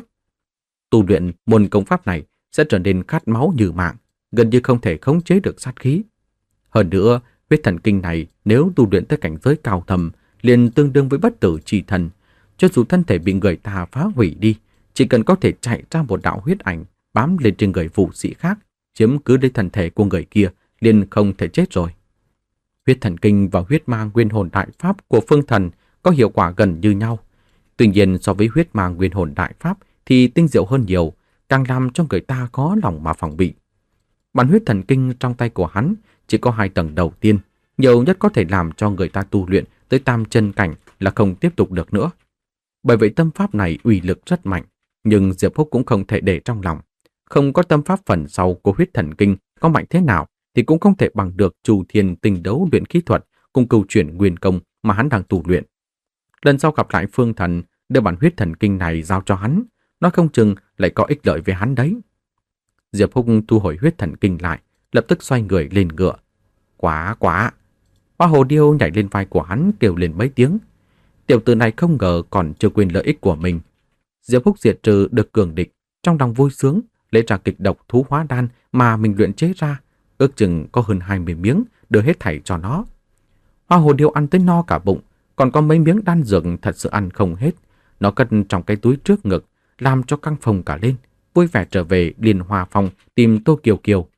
Tu luyện môn công pháp này sẽ trở nên khát máu như mạng, gần như không thể khống chế được sát khí. Hơn nữa, huyết thần kinh này nếu tu luyện tới cảnh giới cao thầm, liền tương đương với bất tử chi thần. Cho dù thân thể bị người ta phá hủy đi, chỉ cần có thể chạy ra một đạo huyết ảnh bám lên trên người vũ sĩ khác, chiếm cứ lấy thân thể của người kia, liền không thể chết rồi. Huyết thần kinh và huyết ma nguyên hồn đại pháp của phương thần có hiệu quả gần như nhau. Tuy nhiên so với huyết ma nguyên hồn đại pháp thì tinh diệu hơn nhiều, càng làm cho người ta có lòng mà phòng bị. Bản huyết thần kinh trong tay của hắn chỉ có hai tầng đầu tiên, nhiều nhất có thể làm cho người ta tu luyện tới tam chân cảnh là không tiếp tục được nữa. Bởi vậy tâm pháp này uy lực rất mạnh, nhưng Diệp Húc cũng không thể để trong lòng. Không có tâm pháp phần sau của huyết thần kinh có mạnh thế nào thì cũng không thể bằng được Chu Thiên tinh đấu luyện khí thuật cùng cửu chuyển nguyên công mà hắn đang tu luyện. Lần sau gặp lại Phương Thần, đưa bản huyết thần kinh này giao cho hắn, nói không chừng lại có ích lợi về hắn đấy. Diệp Húc thu hồi huyết thần kinh lại, lập tức xoay người lên ngựa. Quá quá! Hoa hồ điêu nhảy lên vai của hắn kêu lên mấy tiếng. Tiểu tử này không ngờ còn chưa quên lợi ích của mình. Diệp Húc diệt trừ được cường địch, trong lòng vui sướng, lấy ra kịch độc thú hóa đan mà mình luyện chế ra, ước chừng có hơn hai mươi miếng, đưa hết thảy cho nó. Hoa hồ điêu ăn tới no cả bụng, còn có mấy miếng đan dược thật sự ăn không hết. Nó cất trong cái túi trước ngực, làm cho căng phồng cả lên, vui vẻ trở về Liên Hoa Phòng tìm Tô Kiều Kiều.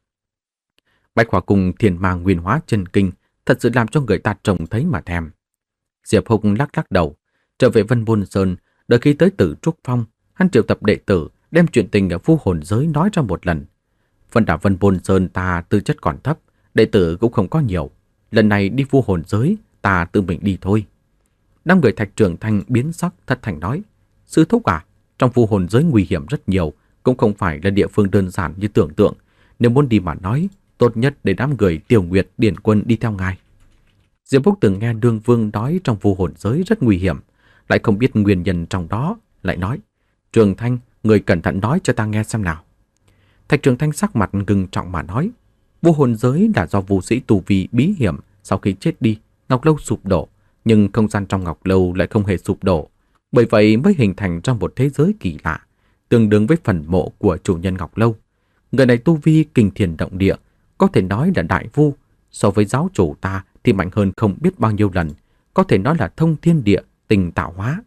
Bạch Hỏa cùng Thiên Ma Nguyên Hóa chân kinh thật sự làm cho người ta trông thấy mà thèm. Diệp Húc lắc lắc đầu, trở về Vân Bôn Sơn, đợi khi tới Tử Trúc Phong, hắn triệu tập đệ tử đem chuyện tình ở Vu Hồn Giới nói ra một lần. Phần đảo Vân Bôn Sơn ta tư chất còn thấp, đệ tử cũng không có nhiều. Lần này đi Vu Hồn Giới, ta tự mình đi thôi. Đám người Thạch Trường Thanh biến sắc thất thành nói: Sư thúc à, trong Vu Hồn Giới nguy hiểm rất nhiều, cũng không phải là địa phương đơn giản như tưởng tượng. Nếu muốn đi mà nói, tốt nhất để đám người Tiểu Nguyệt, Điển Quân đi theo ngài. Diệp Húc từng nghe Đương Vương nói trong Vu Hồn Giới rất nguy hiểm, lại không biết nguyên nhân trong đó, lại nói: Trường Thanh, người cẩn thận nói cho ta nghe xem nào. Thạch Trường Thanh sắc mặt ngưng trọng mà nói: Vu Hồn Giới là do vũ sĩ tù vi bí hiểm, sau khi chết đi, Ngọc Lâu sụp đổ, nhưng không gian trong Ngọc Lâu lại không hề sụp đổ, bởi vậy mới hình thành ra một thế giới kỳ lạ, tương đương với phần mộ của chủ nhân Ngọc Lâu. Người này tu vi kinh thiên động địa, có thể nói là đại vu, so với giáo chủ ta thì mạnh hơn không biết bao nhiêu lần, có thể nói là thông thiên địa, tình tạo hóa.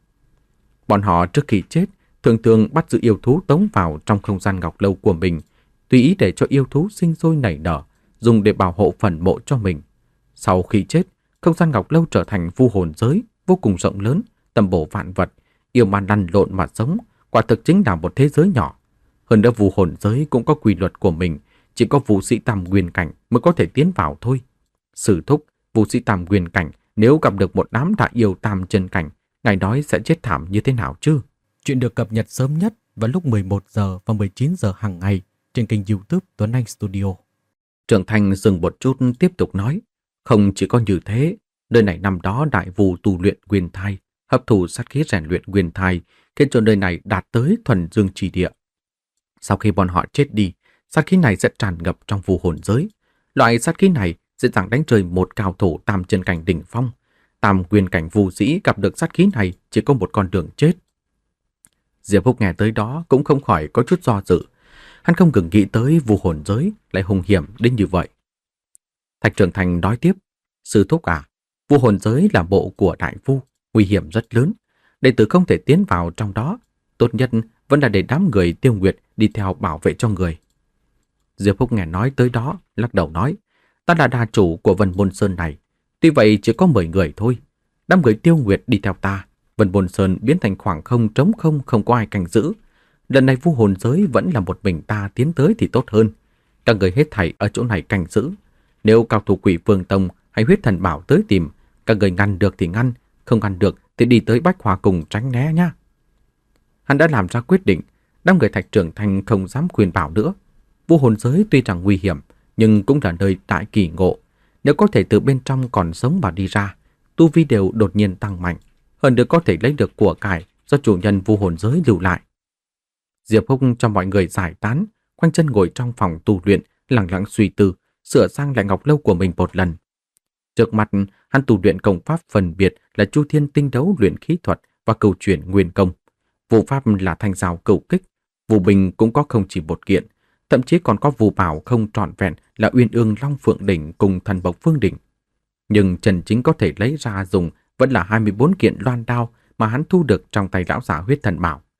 Bọn họ trước khi chết thường thường bắt giữ yêu thú tống vào trong không gian Ngọc Lâu của mình, tùy ý để cho yêu thú sinh sôi nảy nở, dùng để bảo hộ phần mộ cho mình. Sau khi chết, không gian Ngọc Lâu trở thành Vu Hồn Giới vô cùng rộng lớn, tầm bổ vạn vật, yêu ma lăn lộn mà sống, quả thực chính là một thế giới nhỏ. Hơn nữa Vu Hồn Giới cũng có quy luật của mình, chỉ có vũ sĩ tam nguyên cảnh mới có thể tiến vào thôi. Sử thúc, vũ sĩ tam nguyên cảnh nếu gặp được một đám đại yêu tam chân cảnh, ngài nói sẽ chết thảm như thế nào chứ? Chuyện được cập nhật sớm nhất vào lúc mười một giờ và mười chín giờ hàng ngày trên kênh YouTube Tuấn Anh Studio. Trưởng Thành dừng một chút tiếp tục nói: Không chỉ có như thế, nơi này năm đó đại vu tu luyện nguyên thai, hấp thụ sát khí rèn luyện nguyên thai, khiến cho nơi này đạt tới thuần dương chỉ địa. Sau khi bọn họ chết đi, sát khí này sẽ tràn ngập trong Vu Hồn Giới. Loại sát khí này dễ dàng đánh rơi một cao thủ tam chân cảnh đỉnh phong. Tam nguyên cảnh vu sĩ gặp được sát khí này chỉ có một con đường chết. Diệp Húc nghe tới đó cũng không khỏi có chút do dự. Hắn không ngừng nghĩ tới Vu Hồn Giới lại hung hiểm đến như vậy. Thạch Trường Thành nói tiếp: Sư thúc à, Vu Hồn Giới là bộ của đại vu, nguy hiểm rất lớn, đệ tử không thể tiến vào trong đó, tốt nhất vẫn là để đám người Tiêu Nguyệt đi theo bảo vệ cho người. Diệp Húc nghe nói tới đó, lắc đầu nói: Ta là đà chủ của Vân Bôn Sơn này, tuy vậy chỉ có mười người thôi. Đám người Tiêu Nguyệt đi theo ta, Vân Bôn Sơn biến thành khoảng không trống không, không có ai canh giữ. Lần này Vu Hồn Giới vẫn là một mình ta tiến tới thì tốt hơn. Các người hết thảy ở chỗ này canh giữ. Nếu cao thủ Quỷ Vương Tông hay Huyết Thần Bảo tới tìm, các người ngăn được thì ngăn, không ngăn được thì đi tới Bách Hòa cùng tránh né nha. Hắn đã làm ra quyết định, đám người Thạch Trường Thanh không dám khuyên bảo nữa. Vu Hồn Giới tuy rằng nguy hiểm, nhưng cũng là nơi đại kỳ ngộ. Nếu có thể từ bên trong còn sống mà đi ra, tu vi đều đột nhiên tăng mạnh, hơn nữa có thể lấy được của cải do chủ nhân Vu Hồn Giới lưu lại. Diệp Húc cho mọi người giải tán, khoanh chân ngồi trong phòng tu luyện, lặng lặng suy tư, sửa sang lại Ngọc Lâu của mình một lần. Trước mặt, hắn tu luyện công pháp phân biệt là Chu Thiên tinh đấu luyện khí thuật và cửu chuyển nguyên công. Vũ pháp là thanh giáo cửu kích, vũ bình cũng có không chỉ một kiện, thậm chí còn có vũ bảo không trọn vẹn là Uyên Ương Long Phượng đỉnh cùng Thần Bộc Phương đỉnh. Nhưng chân chính có thể lấy ra dùng vẫn là hai mươi bốn kiện loan đao mà hắn thu được trong tay lão giả Huyết Thần Bảo.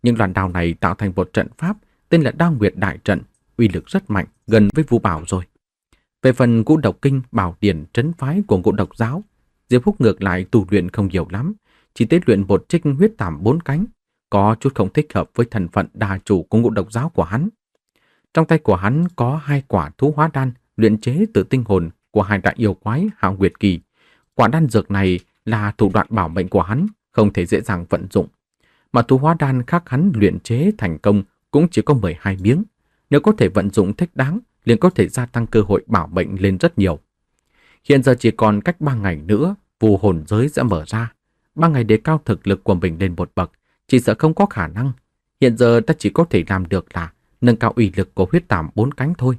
Nhưng loan đao này tạo thành một trận pháp tên là Đao Nguyệt Đại Trận, uy lực rất mạnh, gần với Vu Bảo rồi. Về phần ngũ độc kinh bảo điển trấn phái của ngũ độc giáo, Diệp Húc ngược lại tu luyện không nhiều lắm, chỉ tế luyện một trích huyết tảm bốn cánh, có chút không thích hợp với thân phận đà chủ của ngũ độc giáo của hắn. Trong tay của hắn có hai quả thú hóa đan luyện chế từ tinh hồn của hai đại yêu quái Hạo Nguyệt Kỳ. Quả đan dược này là thủ đoạn bảo mệnh của hắn, không thể dễ dàng vận dụng. Mà thú hóa đan khác hắn luyện chế thành công cũng chỉ có mười hai miếng. Nếu có thể vận dụng thích đáng, liền có thể gia tăng cơ hội bảo mệnh lên rất nhiều. Hiện giờ chỉ còn cách ba ngày nữa, phù hồn giới sẽ mở ra. Ba ngày để cao thực lực của mình lên một bậc, chỉ sợ không có khả năng. Hiện giờ ta chỉ có thể làm được là nâng cao uy lực của huyết tảm bốn cánh thôi.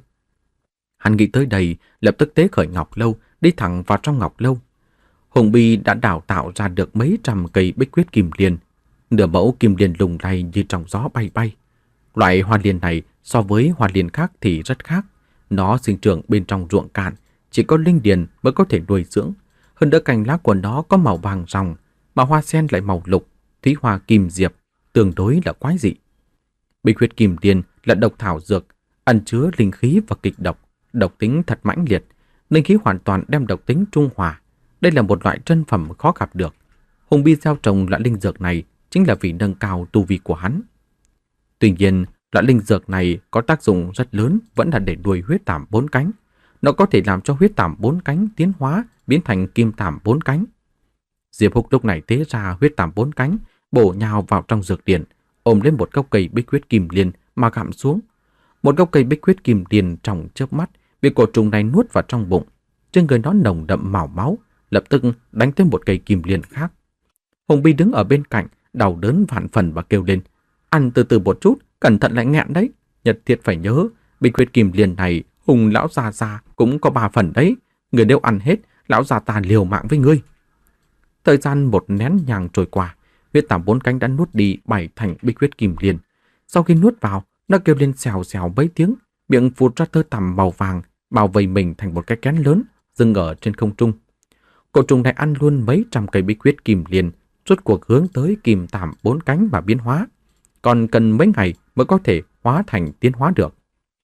Hắn nghĩ tới đây, lập tức tế khởi ngọc lâu, đi thẳng vào trong ngọc lâu. Hùng Bi đã đào tạo ra được mấy trăm cây bích huyết kim liên. Nửa mẫu kim liên lùng lay như trong gió bay bay. Loại hoa liên này so với hoa liên khác thì rất khác. Nó sinh trưởng bên trong ruộng cạn, chỉ có linh điền mới có thể nuôi dưỡng. Hơn nữa cành lá của nó có màu vàng ròng, mà hoa sen lại màu lục, thúy hoa kim diệp, tương đối là quái dị. Bích huyết kim liên là độc thảo dược, ẩn chứa linh khí và kịch độc, độc tính thật mãnh liệt, linh khí hoàn toàn đem độc tính trung hòa. Đây là một loại chân phẩm khó gặp được. Hùng Bi gieo trồng loại linh dược này chính là vì nâng cao tu vi của hắn. Tuy nhiên, loại linh dược này có tác dụng rất lớn vẫn là để nuôi huyết tảm bốn cánh. Nó có thể làm cho huyết tảm bốn cánh tiến hóa biến thành kim tảm bốn cánh. Diệp Húc lúc này tế ra huyết tảm bốn cánh, bổ nhào vào trong dược điển, ôm lên một gốc cây bích huyết kim liên mà gặm xuống. Một gốc cây bích huyết kim liên trong chớp mắt bị cổ trùng này nuốt vào trong bụng. Trên người nó nồng đậm màu máu, lập tức đánh tới một cây kim liên khác. Hùng Bi đứng ở bên cạnh, đau đớn vạn phần và kêu lên: "Ăn từ từ một chút, cẩn thận lại nghẹn đấy. Nhật thiết phải nhớ, bích huyết kim liên này Hùng lão già già cũng có ba phần đấy. Người nếu ăn hết, lão già ta liều mạng với ngươi." Thời gian một nén nhang trôi qua, huyết tảm bốn cánh đã nuốt đi bảy thành bích huyết kim liên. Sau khi nuốt vào, nó kêu lên xèo xèo mấy tiếng, miệng phụt ra tơ tằm màu vàng, bao vây mình thành một cái kén lớn, dừng ở trên không trung. Cổ trùng này ăn luôn mấy trăm cây bích huyết kim liên, rốt cuộc hướng tới kim tảm bốn cánh mà biến hóa. Còn cần mấy ngày mới có thể hóa thành tiến hóa được.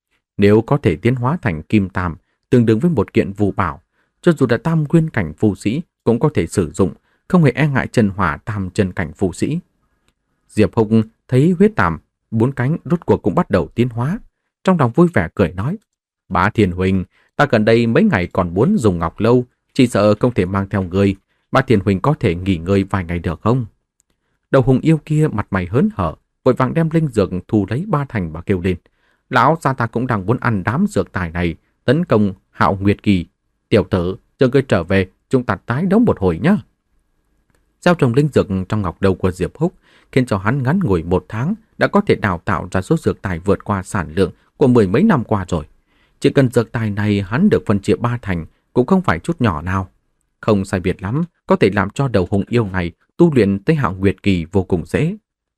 Nếu có thể tiến hóa thành kim tàm, tương đương với một kiện phù bảo, cho dù là tam nguyên cảnh phù sĩ cũng có thể sử dụng, không hề e ngại chân hỏa tam chân cảnh phù sĩ. Diệp Húc thấy huyết tàm bốn cánh rốt cuộc cũng bắt đầu tiến hóa, trong lòng vui vẻ cười nói: "Bá Thiên huynh, ta gần đây mấy ngày còn muốn dùng ngọc lâu, chỉ sợ không thể mang theo người. Bá Thiên huynh có thể nghỉ ngơi vài ngày được không?" Đầu hùng yêu kia mặt mày hớn hở, vội vàng đem linh dược thu lấy ba thành và kêu lên: "Lão gia ta cũng đang muốn ăn đám dược tài này, tấn công Hạo Nguyệt Kỳ. Tiểu tử, chờ ngươi trở về, chúng ta tái đấu một hồi nhé." Gieo trồng linh dược trong ngọc đầu của Diệp Húc khiến cho hắn ngắn ngủi một tháng đã có thể đào tạo ra số dược tài vượt qua sản lượng của mười mấy năm qua rồi. Chỉ cần dược tài này hắn được phân chia ba thành cũng không phải chút nhỏ nào. Không sai biệt lắm, có thể làm cho đầu hùng yêu này tu luyện tới Hạo Nguyệt Kỳ vô cùng dễ.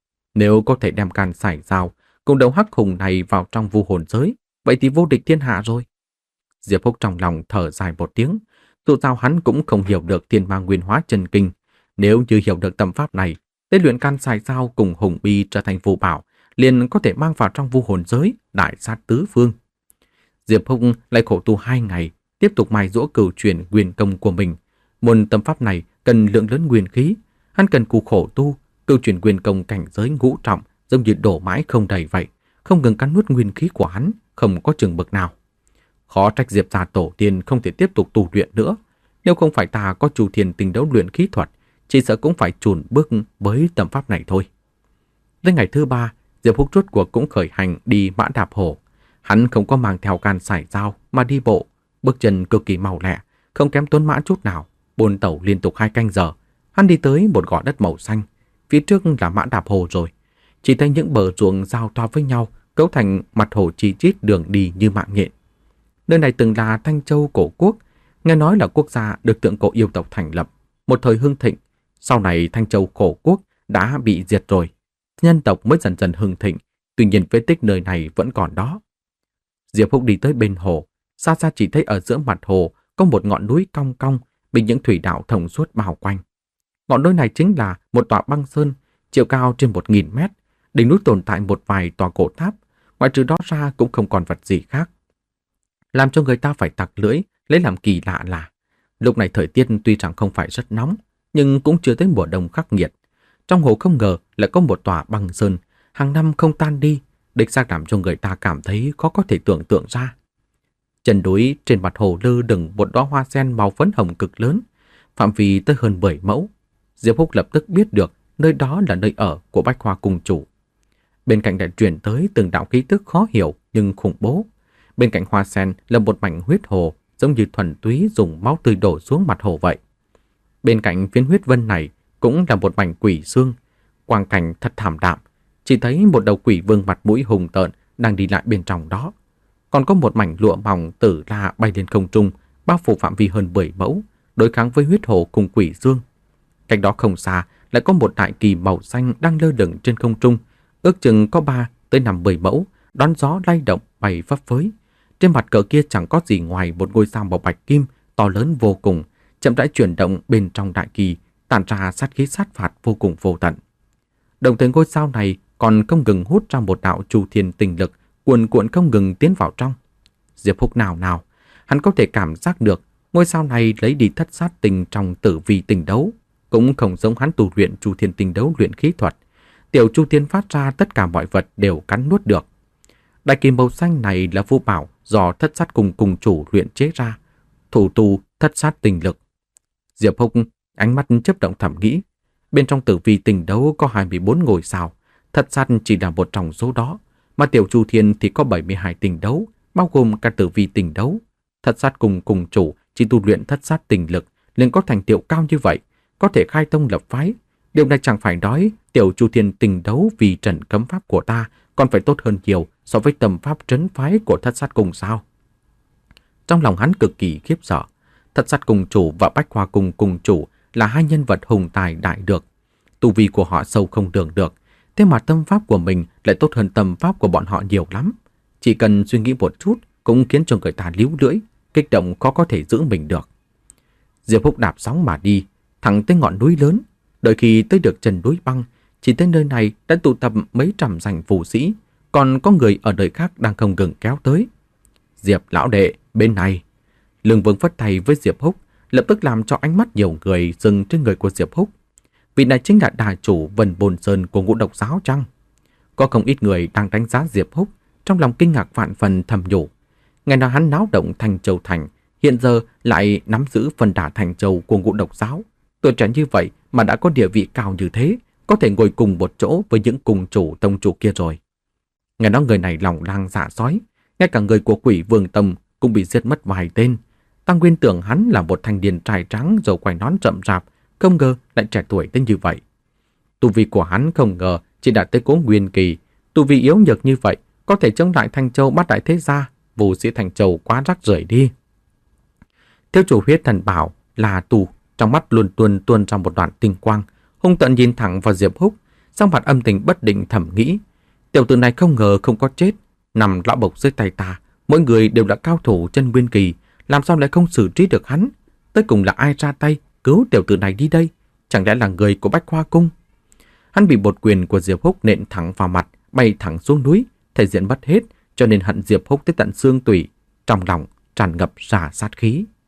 Nếu có thể đem can sải dao cùng đầu hắc hùng này vào trong vu hồn giới, vậy thì vô địch thiên hạ rồi. Diệp Húc trong lòng thở dài một tiếng, dù sao hắn cũng không hiểu được thiên ma nguyên hóa chân kinh. Nếu như hiểu được tâm pháp này, tế luyện can sải dao cùng hùng bi trở thành phù bảo, liền có thể mang vào trong vu hồn giới, đại sát tứ phương. Diệp Húc lại khổ tu hai ngày, tiếp tục mài giũa cửu truyền nguyên công của mình. Môn tâm pháp này cần lượng lớn nguyên khí, hắn cần cù khổ tu, cửu truyền nguyên công cảnh giới ngũ trọng giống như đổ mãi không đầy vậy, không ngừng cắn nuốt nguyên khí của hắn, không có chừng mực nào. Khó trách Diệp gia tổ tiên không thể tiếp tục tu luyện nữa, nếu không phải ta có Chu Thiên Tinh đấu luyện khí thuật, chỉ sợ cũng phải chùn bước với tâm pháp này thôi. Đến ngày thứ ba, Diệp Húc rốt cuộc cũng khởi hành đi Mã Đạp Hổ. Hắn không có mang theo can sải dao mà đi bộ, bước chân cực kỳ mau lẹ, không kém Tuấn Mã chút nào. Bồn tẩu liên tục hai canh giờ, hắn đi tới một gò đất màu xanh, phía trước là Mã Đạp Hồ rồi. Chỉ thấy những bờ ruộng giao thoa với nhau, cấu thành mặt hồ chi chít đường đi như mạng nhện. Nơi này từng là Thanh Châu cổ quốc, nghe nói là quốc gia được tượng cổ yêu tộc thành lập, một thời hưng thịnh. Sau này Thanh Châu cổ quốc đã bị diệt rồi, nhân tộc mới dần dần hưng thịnh, tuy nhiên vết tích nơi này vẫn còn đó. Diệp Húc đi tới bên hồ, xa xa chỉ thấy ở giữa mặt hồ có một ngọn núi cong cong bị những thủy đạo thông suốt bao quanh. Ngọn núi này chính là một tòa băng sơn, chiều cao trên một nghìn mét, Đỉnh núi tồn tại một vài tòa cổ tháp, ngoại trừ đó ra cũng không còn vật gì khác. Làm cho người ta phải tặc lưỡi, lấy làm kỳ lạ là lúc này thời tiết tuy rằng không phải rất nóng, nhưng cũng chưa tới mùa đông khắc nghiệt. Trong hồ không ngờ lại có một tòa băng sơn, hàng năm không tan đi, đích xác làm cho người ta cảm thấy khó có thể tưởng tượng ra. Chân núi trên mặt hồ lơ lửng một đóa hoa sen màu phấn hồng cực lớn, phạm vi tới hơn mười mẫu. Diệp Húc lập tức biết được nơi đó là nơi ở của Bách Hoa Cung chủ. Bên cạnh lại truyền tới từng đạo khí tức khó hiểu nhưng khủng bố. Bên cạnh hoa sen là một mảnh huyết hồ, giống như thuần túy dùng máu tươi đổ xuống mặt hồ vậy. Bên cạnh phiến huyết vân này cũng là một mảnh quỷ xương, quang cảnh thật thảm đạm, chỉ thấy một đầu quỷ vương mặt mũi hùng tợn đang đi lại bên trong đó. Còn có một mảnh lụa mỏng tử la bay lên không trung, bao phủ phạm vi hơn mười mẫu, đối kháng với huyết hồ cùng quỷ dương. Cách đó không xa lại có một đại kỳ màu xanh đang lơ lửng trên không trung, ước chừng có ba tới năm mươi mẫu, đón gió lay động bay phấp phới. Trên mặt cờ kia chẳng có gì ngoài một ngôi sao màu bạch kim to lớn vô cùng, chậm rãi chuyển động bên trong đại kỳ, tản ra sát khí sát phạt vô cùng vô tận. Đồng thời ngôi sao này còn không ngừng hút ra một đạo chu thiên tinh lực, cuồn cuộn không ngừng tiến vào trong. Diệp Húc nào nào, hắn có thể cảm giác được ngôi sao này lấy đi thất sát tinh trong tử vi tinh đấu, cũng không giống hắn tu luyện chu thiên tinh đấu luyện khí thuật. Tiểu chu thiên phát ra tất cả mọi vật đều cắn nuốt được. Đại kỳ màu xanh này là vô bảo do thất sát cùng cùng chủ luyện chế ra, thủ tu thất sát tinh lực. Diệp Húc ánh mắt chớp động thầm nghĩ, bên trong tử vi tinh đấu có hai mươi bốn ngôi sao, thất sát chỉ là một trong số đó, mà tiểu chu thiên thì có bảy mươi hai tinh đấu, bao gồm cả tử vi tinh đấu. Thất sát cùng cùng chủ chỉ tu luyện thất sát tinh lực liền có thành tựu cao như vậy, có thể khai tông lập phái. Điều này chẳng phải nói tiểu chu thiên tinh đấu vì trần cấm pháp của ta còn phải tốt hơn nhiều so với tầm pháp trấn phái của thất sát cùng sao? Trong lòng hắn cực kỳ khiếp sợ. Thất sát cùng chủ và Bách Hoa cùng cùng chủ là hai nhân vật hùng tài đại được. Tu vi của họ sâu không lường được, thế mà tâm pháp của mình lại tốt hơn tâm pháp của bọn họ nhiều lắm. Chỉ cần suy nghĩ một chút cũng khiến cho người ta líu lưỡi, kích động khó có thể giữ mình được. Diệp Húc đạp sóng mà đi, thẳng tới ngọn núi lớn. Đợi khi tới được chân núi băng, chỉ tới nơi này đã tụ tập mấy trăm danh phù sĩ, còn có người ở nơi khác đang không ngừng kéo tới. Diệp lão đệ, bên này. Lương Vương phất tay với Diệp Húc, lập tức làm cho ánh mắt nhiều người dừng trên người của Diệp Húc. Vị này chính là đà chủ Vân Bồn Sơn của Ngũ Độc Giáo chăng? Có không ít người đang đánh giá Diệp Húc, trong lòng kinh ngạc vạn phần thầm nhủ. Ngày nào hắn náo động Thành Châu Thành, hiện giờ lại nắm giữ phần đả Thành Châu của Ngũ Độc Giáo. Tuổi trẻ như vậy mà đã có địa vị cao như thế, có thể ngồi cùng một chỗ với những cùng chủ tông chủ kia rồi. Nghe nói người này lòng lang dạ sói, ngay cả người của Quỷ Vương Tông cũng bị giết mất vài tên. Tăng Nguyên tưởng hắn là một thanh niên trai trắng râu quai nón rậm rạp, không ngờ lại trẻ tuổi đến như vậy. Tu vi của hắn không ngờ chỉ đạt tới Cố Nguyên kỳ, tu vi yếu nhược như vậy có thể chống lại Thanh Châu Bát Đại Thế Gia, Vũ sĩ Thanh Châu quá rắc rưởi đi. Thiếu chủ Huyết Thần bảo là tù, trong mắt luôn tuôn tuôn ra một đoạn tinh quang, hung tợn nhìn thẳng vào Diệp Húc, trong mặt âm tình bất định thầm nghĩ, tiểu tử này không ngờ không có chết, nằm lão bộc dưới tay ta, mỗi người đều là cao thủ chân nguyên kỳ, làm sao lại không xử trí được hắn? Tới cùng là ai ra tay cứu tiểu tử này đi đây? Chẳng lẽ là người của Bách Hoa Cung? Hắn bị một quyền của Diệp Húc nện thẳng vào mặt, bay thẳng xuống núi, thể diện mất hết, cho nên hận Diệp Húc tới tận xương tủy, trong lòng tràn ngập ra sát khí.